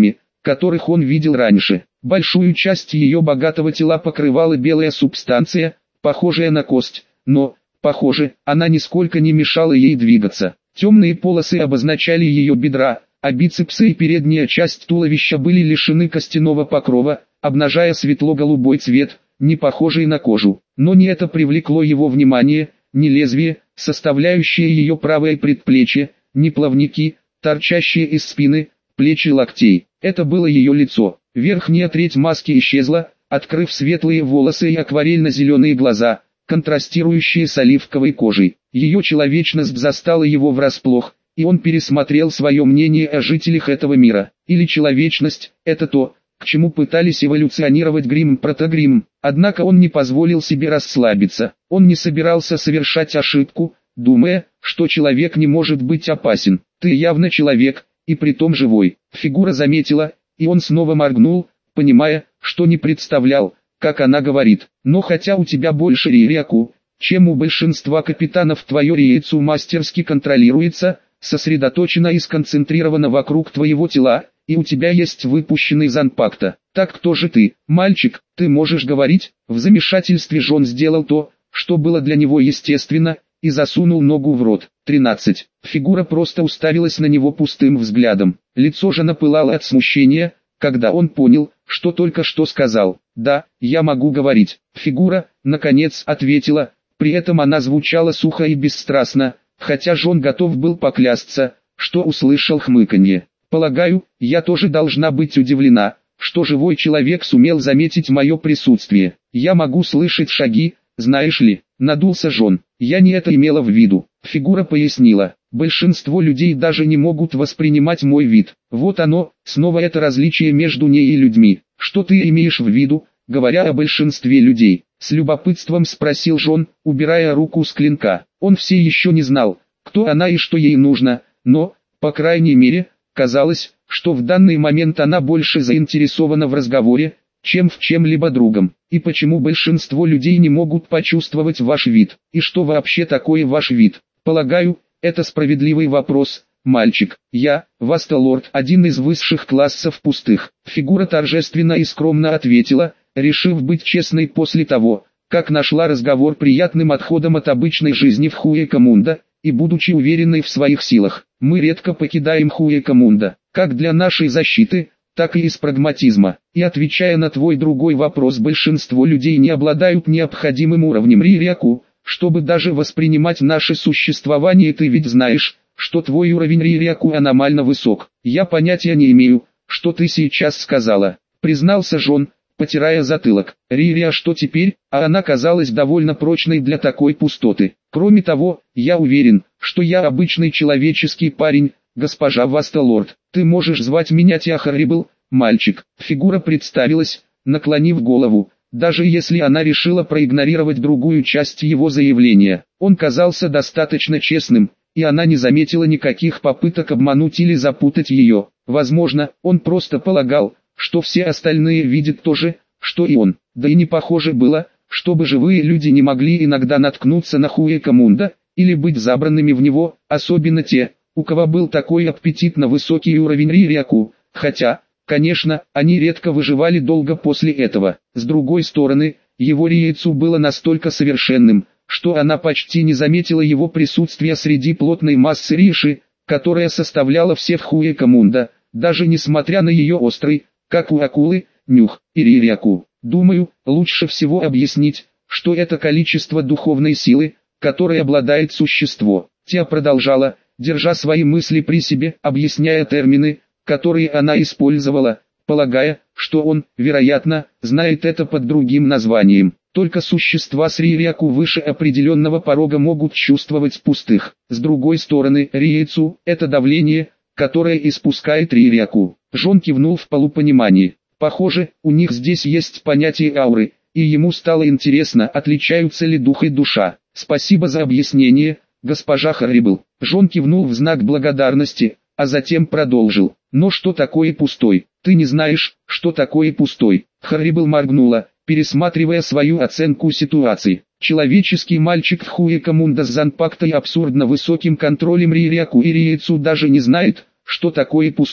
A: которых он видел раньше. Большую часть ее богатого тела покрывала белая субстанция, похожая на кость, но, похоже, она нисколько не мешала ей двигаться. Темные полосы обозначали ее бедра, а бицепсы и передняя часть туловища были лишены костяного покрова, обнажая светло-голубой цвет, не похожий на кожу. Но не это привлекло его внимание, ни лезвие, составляющее ее правое предплечье, ни плавники, торчащие из спины, плеч и локтей. Это было ее лицо. Верхняя треть маски исчезла, открыв светлые волосы и акварельно-зеленые глаза, контрастирующие с оливковой кожей. Ее человечность застала его врасплох, и он пересмотрел свое мнение о жителях этого мира. Или человечность – это то, к чему пытались эволюционировать Гримм-протогримм. Однако он не позволил себе расслабиться. Он не собирался совершать ошибку, думая, что человек не может быть опасен. «Ты явно человек, и притом живой», — фигура заметила, и он снова моргнул, понимая, что не представлял, как она говорит. «Но хотя у тебя больше рейряку, чем у большинства капитанов, твое рейцу мастерски контролируется, сосредоточено и сконцентрировано вокруг твоего тела, и у тебя есть выпущенный занпакта. Так кто же ты, мальчик, ты можешь говорить?» В замешательстве Джон сделал то, что было для него естественно, и засунул ногу в рот. тринадцать. Фигура просто уставилась на него пустым взглядом. Лицо же напылало от смущения, когда он понял, что только что сказал. «Да, я могу говорить». Фигура, наконец, ответила, при этом она звучала сухо и бесстрастно, хотя Джон готов был поклясться, что услышал хмыканье. «Полагаю, я тоже должна быть удивлена, что живой человек сумел заметить мое присутствие. Я могу слышать шаги, знаешь ли», — надулся Джон. «Я не это имела в виду», — фигура пояснила. «Большинство людей даже не могут воспринимать мой вид. Вот оно, снова это различие между ней и людьми. Что ты имеешь в виду, говоря о большинстве людей?» — с любопытством спросил Джон, убирая руку с клинка. Он все еще не знал, кто она и что ей нужно, но, по крайней мере, казалось, что в данный момент она больше заинтересована в разговоре, чем в чем-либо другом. «И почему большинство людей не могут почувствовать ваш вид? И что вообще такое ваш вид? Полагаю, это справедливый вопрос, мальчик. Я, Васталорд, один из высших классов пустых». Фигура торжественно и скромно ответила, решив быть честной после того, как нашла разговор приятным отходом от обычной жизни в Хуэкамунда, и будучи уверенной в своих силах. «Мы редко покидаем Хуэкамунда, как для нашей защиты, так и из прагматизма. И отвечая на твой другой вопрос, большинство людей не обладают необходимым уровнем рейряку, чтобы даже воспринимать наше существование. Ты ведь знаешь, что твой уровень рейряку аномально высок». «Я понятия не имею, что ты сейчас сказала», — признался Джон, потирая затылок. «Рейря, что теперь?» А она казалась довольно прочной для такой пустоты. «Кроме того, я уверен, что я обычный человеческий парень, госпожа Васталорд. Ты можешь звать меня Тиахарибл, мальчик». Фигура представилась, наклонив голову, даже если она решила проигнорировать другую часть его заявления. Он казался достаточно честным, и она не заметила никаких попыток обмануть или запутать ее. Возможно, он просто полагал, что все остальные видят то же, что и он. Да и не похоже было, чтобы живые люди не могли иногда наткнуться на Хуэкамунда, или быть забранными в него, особенно те, у кого был такой аппетитно высокий уровень рейряку, хотя, конечно, они редко выживали долго после этого. С другой стороны, его рейцу было настолько совершенным, что она почти не заметила его присутствия среди плотной массы риши, которая составляла все в Хуэкамунда, даже несмотря на ее острый, как у акулы, нюх и рейряку. «Думаю, лучше всего объяснить, что это количество духовной силы, которой обладает существо». Тя продолжала, держа свои мысли при себе, объясняя термины, которые она использовала, полагая, что он, вероятно, знает это под другим названием. Только существа с рейряку выше определенного порога могут чувствовать пустых. С другой стороны, рейцу – это давление, которое испускает рейряку. Джон кивнул в полупонимании. Похоже, у них здесь есть понятие ауры, и ему стало интересно, отличаются ли дух и душа. «Спасибо за объяснение, госпожа Харрибл». Джон кивнул в знак благодарности, а затем продолжил. «Но что такое пустой? Ты не знаешь, что такое пустой?» Харрибл моргнула, пересматривая свою оценку ситуации. Человеческий мальчик в Хуэкамунда с занпактой абсурдно высоким контролем рейряку и рейцу даже не знает, что такое пустой.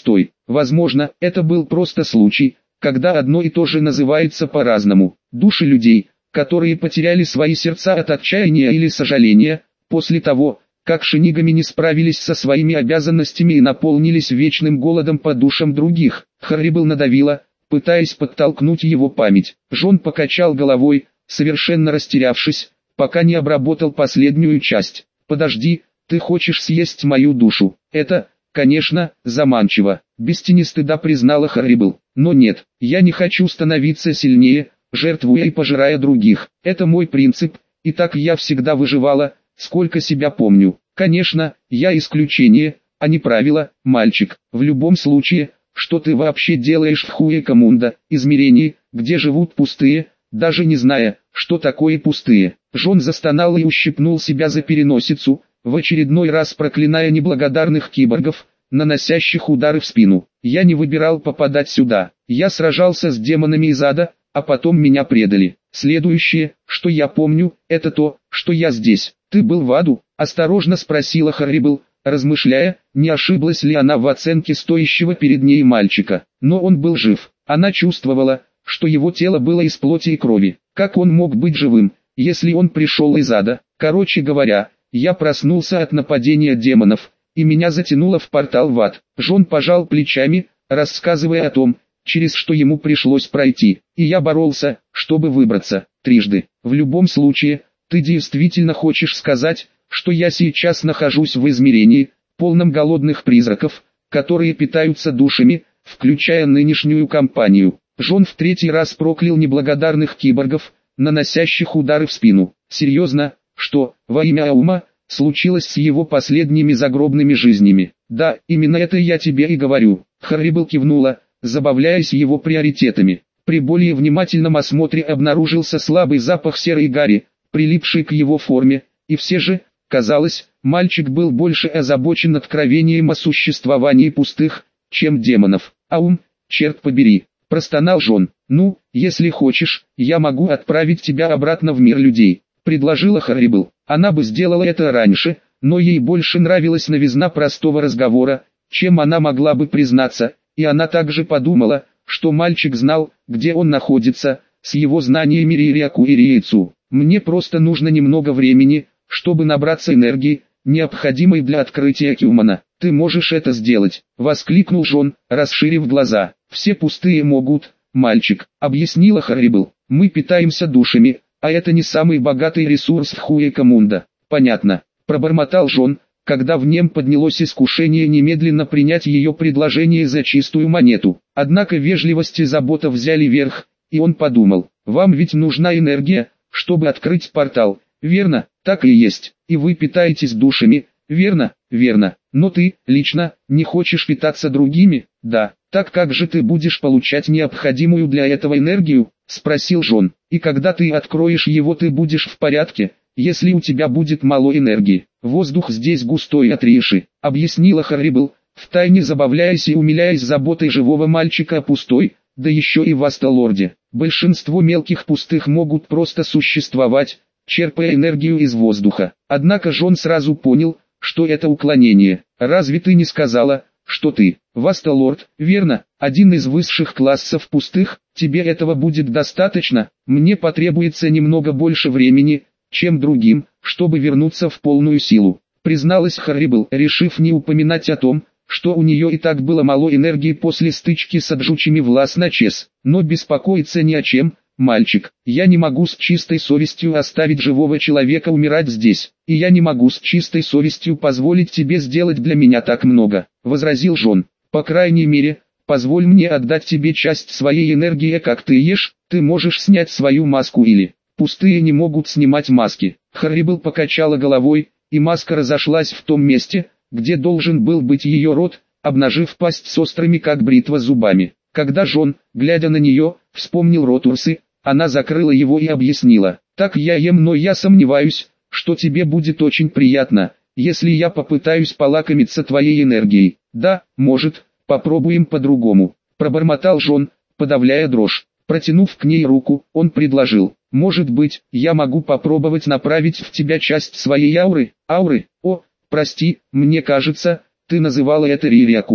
A: Возможно, это был просто случай, когда одно и то же называется по-разному. Души людей, которые потеряли свои сердца от отчаяния или сожаления, после того, как шинигами не справились со своими обязанностями и наполнились вечным голодом по душам других. Хоррибл надавила, пытаясь подтолкнуть его память. Джон покачал головой, совершенно растерявшись, пока не обработал последнюю часть. «Подожди, ты хочешь съесть мою душу?» «Это, конечно, заманчиво», — без тени стыда признала Хоррибл. «Но нет, я не хочу становиться сильнее, жертвуя и пожирая других. Это мой принцип, и так я всегда выживала, сколько себя помню. Конечно, я исключение, а не правило, мальчик. В любом случае, что ты вообще делаешь в Хуэкамунда, измерении, где живут пустые, даже не зная, что такое пустые?» Джон застонал и ущипнул себя за переносицу, в очередной раз проклиная неблагодарных киборгов, наносящих удары в спину. «Я не выбирал попадать сюда. Я сражался с демонами из ада, а потом меня предали. Следующее, что я помню, это то, что я здесь». «Ты был в аду?» – осторожно спросила Хоррибл, размышляя, не ошиблась ли она в оценке стоящего перед ней мальчика. Но он был жив. Она чувствовала, что его тело было из плоти и крови. Как он мог быть живым, если он пришел из ада? Короче говоря, я проснулся от нападения демонов, и меня затянуло в портал в ад. Джон пожал плечами, рассказывая о том, через что ему пришлось пройти. И я боролся, чтобы выбраться, трижды. В любом случае, ты действительно хочешь сказать, что я сейчас нахожусь в измерении, полном голодных призраков, которые питаются душами, включая нынешнюю компанию. Джон в третий раз проклял неблагодарных киборгов, наносящих удары в спину. Серьезно, что, во имя Аума, случилось с его последними загробными жизнями? Да, именно это я тебе и говорю. Хоррибл кивнула, забавляясь его приоритетами. При более внимательном осмотре обнаружился слабый запах серой гари, прилипший к его форме, и все же, казалось, мальчик был больше озабочен откровением о существовании пустых, чем демонов. «Аум, черт побери!» – простонал Джон. «Ну, если хочешь, я могу отправить тебя обратно в мир людей», – предложила Хоррибл. Она бы сделала это раньше, но ей больше нравилась новизна простого разговора, чем она могла бы признаться, и она также подумала, что мальчик знал, где он находится, с его знаниями Ририаку и Риейцу. «Мне просто нужно немного времени, чтобы набраться энергии, необходимой для открытия Кюмана. Ты можешь это сделать», — воскликнул Джон, расширив глаза. «Все пустые могут, мальчик», — объяснила Хоррибл. «Мы питаемся душами, а это не самый богатый ресурс в Хуэкамунда». «Понятно», — пробормотал Джон, когда в нем поднялось искушение немедленно принять ее предложение за чистую монету. Однако вежливость и забота взяли верх, и он подумал: «Вам ведь нужна энергия, чтобы открыть портал, верно?» «Так и есть, и вы питаетесь душами, верно?» «Верно, но ты, лично, не хочешь питаться другими?» «Да, так как же ты будешь получать необходимую для этого энергию?» — спросил Джон. «И когда ты откроешь его, ты будешь в порядке, если у тебя будет мало энергии. Воздух здесь густой от Риши», — объяснила Хоррибл, втайне забавляясь и умиляясь заботой живого мальчика о пустой, да еще и в Асталорде. Большинство мелких пустых могут просто существовать, черпая энергию из воздуха. Однако Джон сразу понял, что это уклонение. «Разве ты не сказала, что ты, Васталорд, верно, один из высших классов пустых? Тебе этого будет достаточно? Мне потребуется немного больше времени, чем другим, чтобы вернуться в полную силу», призналась Хоррибл, решив не упоминать о том, что у нее и так было мало энергии после стычки с аджучами в Лас-Начес. «Но беспокоиться ни о чем, мальчик. Я не могу с чистой совестью оставить живого человека умирать здесь, и я не могу с чистой совестью позволить тебе сделать для меня так много», — возразил Джон. «По крайней мере, позволь мне отдать тебе часть своей энергии. Как ты ешь, ты можешь снять свою маску или...» «Пустые не могут снимать маски». Хоррибл покачала головой, и маска разошлась в том месте, где должен был быть ее рот, обнажив пасть с острыми как бритва зубами. Когда Джон, глядя на нее, вспомнил рот Урсы, она закрыла его и объяснила: «Так я ем, но я сомневаюсь, что тебе будет очень приятно, если я попытаюсь полакомиться твоей энергией». «Да, может, попробуем по-другому», — пробормотал Джон, подавляя дрожь. Протянув к ней руку, он предложил: «Может быть, я могу попробовать направить в тебя часть своей ауры?» «Ауры? О, прости, мне кажется, ты называла это Ририаку».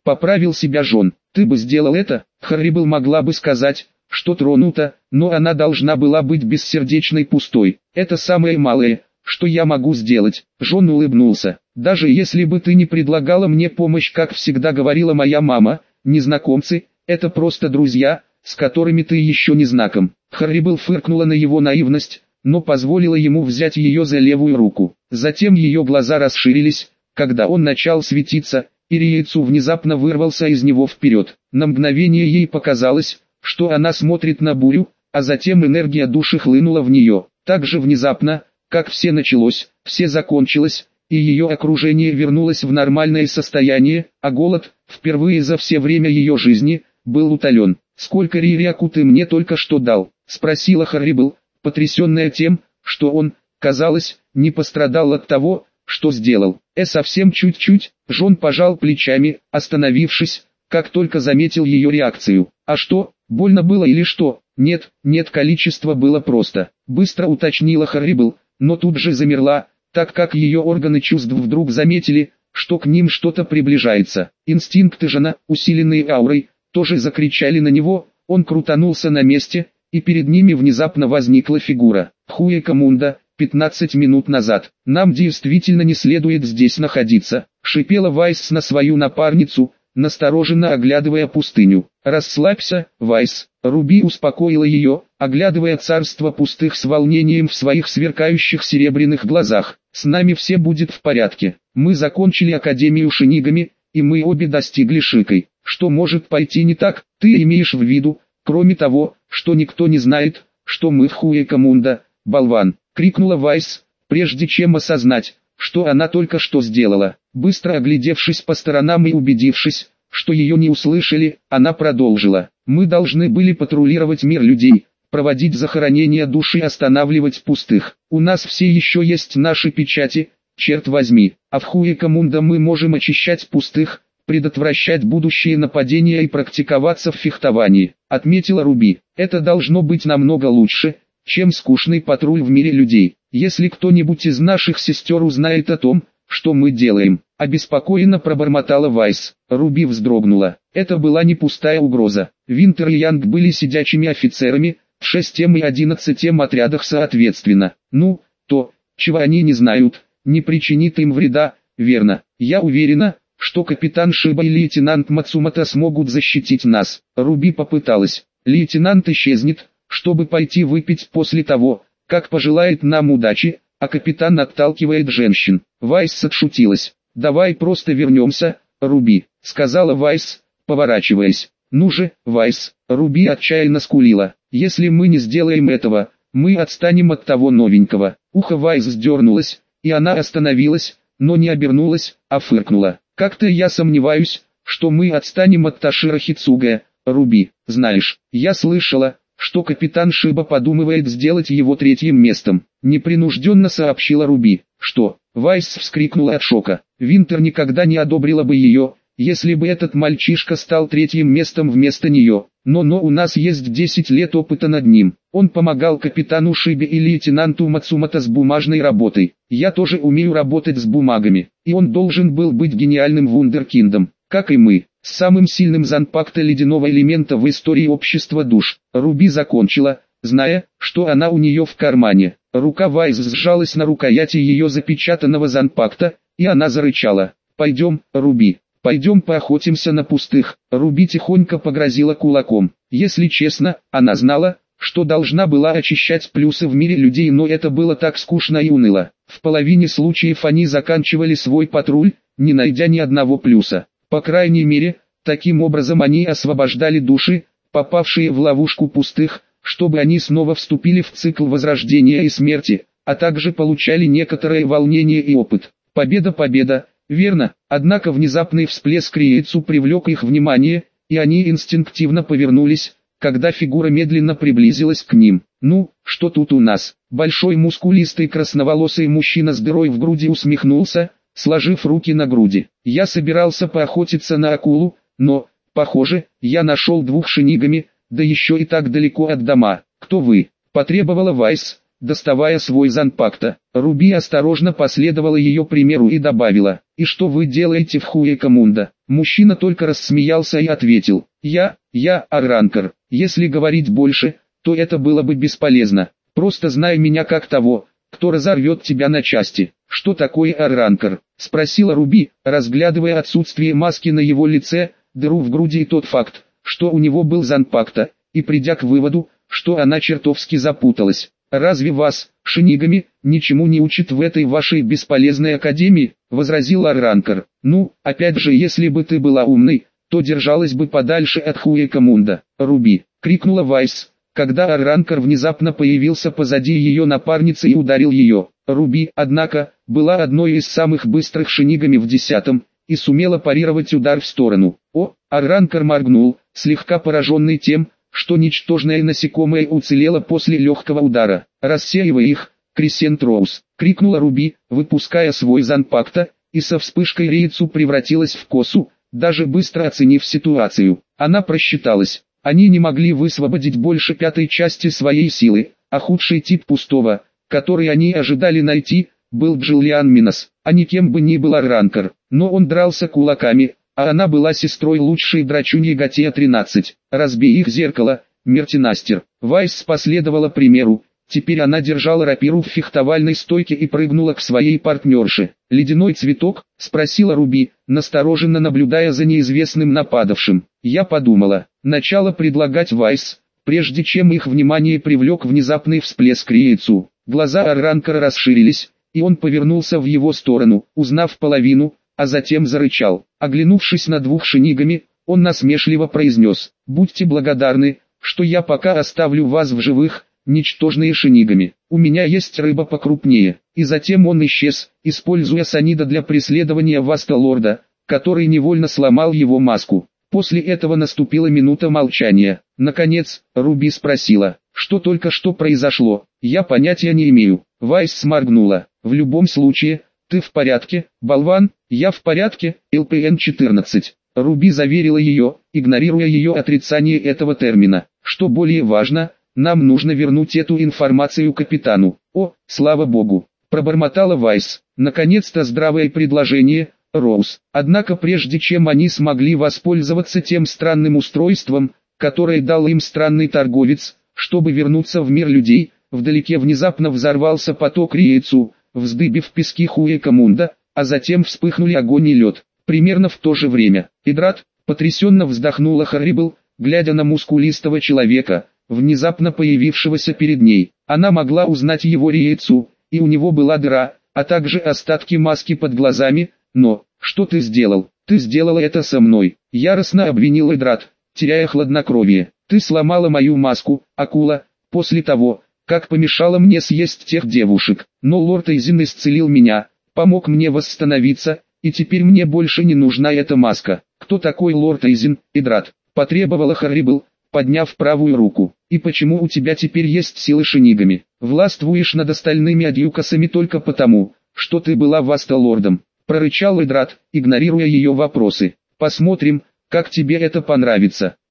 A: Поправил себя Джон. Ты бы сделал это? Харрибл могла бы сказать, что тронута, но она должна была быть бессердечной пустой. Это самое малое, что я могу сделать. Джон улыбнулся. Даже если бы ты не предлагала мне помощь, как всегда говорила моя мама, незнакомцы, это просто друзья, с которыми ты еще не знаком. Харрибл фыркнула на его наивность, но позволила ему взять ее за левую руку. Затем ее глаза расширились, когда он начал светиться, и Риэцу внезапно вырвался из него вперед. На мгновение ей показалось, что она смотрит на бурю, а затем энергия души хлынула в нее. Так же внезапно, как все началось, все закончилось, и ее окружение вернулось в нормальное состояние, а голод, впервые за все время ее жизни, был утолен. «Сколько Риряку ты мне только что дал?» — спросила Харрибл, потрясенная тем, что он, казалось, не пострадал от того, что сделал. «Э, совсем чуть-чуть», — Джон пожал плечами, остановившись, как только заметил ее реакцию. «А что, больно было или что?» «Нет, нет, количество было просто», — быстро уточнила Харрибл, но тут же замерла, так как ее органы чувств вдруг заметили, что к ним что-то приближается. Инстинкты Джона, усиленные аурой, тоже закричали на него. Он крутанулся на месте, и перед ними внезапно возникла фигура. Хуэка Мунда, пятнадцать минут назад. «Нам действительно не следует здесь находиться», — шипела Вайс на свою напарницу, настороженно оглядывая пустыню. «Расслабься, Вайс», — Руби успокоила ее, оглядывая царство пустых с волнением в своих сверкающих серебряных глазах. «С нами все будет в порядке. Мы закончили Академию Шинигами, и мы обе достигли Шикой. Что может пойти не так, ты имеешь в виду, кроме того, что никто не знает, что мы в Хуэка Мунда, болван», — крикнула Вайс, прежде чем осознать, что она только что сделала. Быстро оглядевшись по сторонам и убедившись, что ее не услышали, она продолжила. «Мы должны были патрулировать мир людей, проводить захоронения душ и останавливать пустых. У нас все еще есть наши печати, черт возьми, а в Хуэка Мунда мы можем очищать пустых, предотвращать будущие нападения и практиковаться в фехтовании», — отметила Руби. «Это должно быть намного лучше, чем скучный патруль в мире людей. Если кто-нибудь из наших сестер узнает о том, что мы делаем», — обеспокоенно пробормотала Вайс. Руби вздрогнула. Это была не пустая угроза. Винтер и Янг были сидячими офицерами, в шестом и одиннадцатом отрядах соответственно. Ну, то, чего они не знают, не причинит им вреда, верно. Я уверена, что капитан Шиба и лейтенант Мацумото смогут защитить нас. Руби попыталась. Лейтенант исчезнет, чтобы пойти выпить после того, как пожелает нам удачи, а капитан отталкивает женщин. Вайс отшутилась. «Давай просто вернемся, Руби», — сказала Вайс, поворачиваясь. «Ну же, Вайс», — Руби отчаянно скулила. «Если мы не сделаем этого, мы отстанем от того новенького». Ухо Вайс сдернулось, и она остановилась, но не обернулась, а фыркнула. «Как-то я сомневаюсь, что мы отстанем от Таширо Хицуге, Руби. Знаешь, я слышала, что капитан Шиба подумывает сделать его третьим местом», — непринужденно сообщила Руби. «Что?» — Вайс вскрикнула от шока. Винтер никогда не одобрила бы ее, если бы этот мальчишка стал третьим местом вместо нее. Но-но у нас есть десять лет опыта над ним. Он помогал капитану Шибе и лейтенанту Мацумото с бумажной работой. Я тоже умею работать с бумагами. И он должен был быть гениальным вундеркиндом, как и мы. С самым сильным занпакта ледяного элемента в истории общества душ. Руби закончила, зная, что она у нее в кармане. Рука Вайс сжалась на рукояти ее запечатанного занпакта, и она зарычала. «Пойдем, Руби, пойдем поохотимся на пустых». Руби тихонько погрозила кулаком. Если честно, она знала, что должна была очищать плюсы в мире людей, но это было так скучно и уныло. В половине случаев они заканчивали свой патруль, не найдя ни одного плюса. По крайней мере, таким образом они освобождали души, попавшие в ловушку пустых, чтобы они снова вступили в цикл возрождения и смерти, а также получали некоторое волнение и опыт. Победа, победа, верно, однако внезапный всплеск Риэцу привлек их внимание, и они инстинктивно повернулись, когда фигура медленно приблизилась к ним. «Ну, что тут у нас?» Большой мускулистый красноволосый мужчина с дырой в груди усмехнулся, сложив руки на груди. «Я собирался поохотиться на акулу, но, похоже, я нашел двух шинигами, да еще и так далеко от дома. Кто вы?» — потребовала Вайс, доставая свой занпакта. Руби осторожно последовала ее примеру и добавила: «И что вы делаете в Хуэкамунда?» Мужчина только рассмеялся и ответил: «Я, я Арранкар. Если говорить больше, то это было бы бесполезно. Просто знай меня как того, кто разорвет тебя на части». «Что такое Арранкар?» — спросила Руби, разглядывая отсутствие маски на его лице, дыру в груди и тот факт, что у него был занпакта, и придя к выводу, что она чертовски запуталась. «Разве вас, шинигами, ничему не учат в этой вашей бесполезной академии?» — возразил Арранкар. «Ну, опять же, если бы ты была умной, то держалась бы подальше от Хуэкамунда». «Руби!» — крикнула Вайс, когда Арранкар внезапно появился позади ее напарницы и ударил ее. Руби, однако, была одной из самых быстрых шинигами в десятом, и сумела парировать удар в сторону. О, Арранкар моргнул, слегка пораженный тем, что ничтожное насекомое уцелело после легкого удара. «Рассеивай их, Крисент Роуз!» — крикнула Руби, выпуская свой занпакта, и со вспышкой Рейцу превратилась в косу, даже быстро оценив ситуацию. Она просчиталась. Они не могли высвободить больше пятой части своей силы, а худший тип пустого, который они ожидали найти, был Джулиан Минос, а не кем бы ни был Арранкар. Но он дрался кулаками, а она была сестрой лучшей драчуньи Гатея тринадцать. «Разбей их зеркало, Мертинастер!» Вайс последовала примеру. Теперь она держала рапиру в фехтовальной стойке и прыгнула к своей партнерше. «Ледяной цветок?» — спросила Руби, настороженно наблюдая за неизвестным нападавшим. Я подумала, начало предлагать Вайс, прежде чем их внимание привлек внезапный всплеск Рейцу. Глаза Арранкара расширились, и он повернулся в его сторону, узнав половину, а затем зарычал. Оглянувшись на двух шинигами, он насмешливо произнес: «Будьте благодарны, что я пока оставлю вас в живых, ничтожные шинигами. У меня есть рыба покрупнее». И затем он исчез, используя Санида для преследования Васта-лорда, который невольно сломал его маску. После этого наступила минута молчания. Наконец, Руби спросила: «Что только что произошло?» «Я понятия не имею». Вайс сморгнула. «В любом случае, ты в порядке, болван?» «Я в порядке, эл пэ эн четырнадцать». Руби заверила ее, игнорируя ее отрицание этого термина. «Что более важно, нам нужно вернуть эту информацию капитану». «О, слава богу!» — пробормотала Вайс. «Наконец-то здравое предложение, Роуз». Однако прежде чем они смогли воспользоваться тем странным устройством, которое дал им странный торговец, чтобы вернуться в мир людей, вдалеке внезапно взорвался поток Рейцу, вздыбив пески Хуэкамунда, а затем вспыхнули огонь и лед. Примерно в то же время Идрат потрясенно вздохнула Харибл, глядя на мускулистого человека, внезапно появившегося перед ней. Она могла узнать его Рейцу, и у него была дыра, а также остатки маски под глазами, но... «Что ты сделал? Ты сделала это со мной!» — яростно обвинил Идрат, теряя хладнокровие. «Ты сломала мою маску, акула, после того, как помешала мне съесть тех девушек. Но лорд Эйзен исцелил меня, помог мне восстановиться, и теперь мне больше не нужна эта маска». «Кто такой лорд Эйзен, Идрат?» — потребовала Харибл, подняв правую руку. «И почему у тебя теперь есть силы шинигами? Властвуешь над остальными адьюкасами только потому, что ты была Васта-лордом», — прорычал Идрат, игнорируя ее вопросы. «Посмотрим, как тебе это понравится».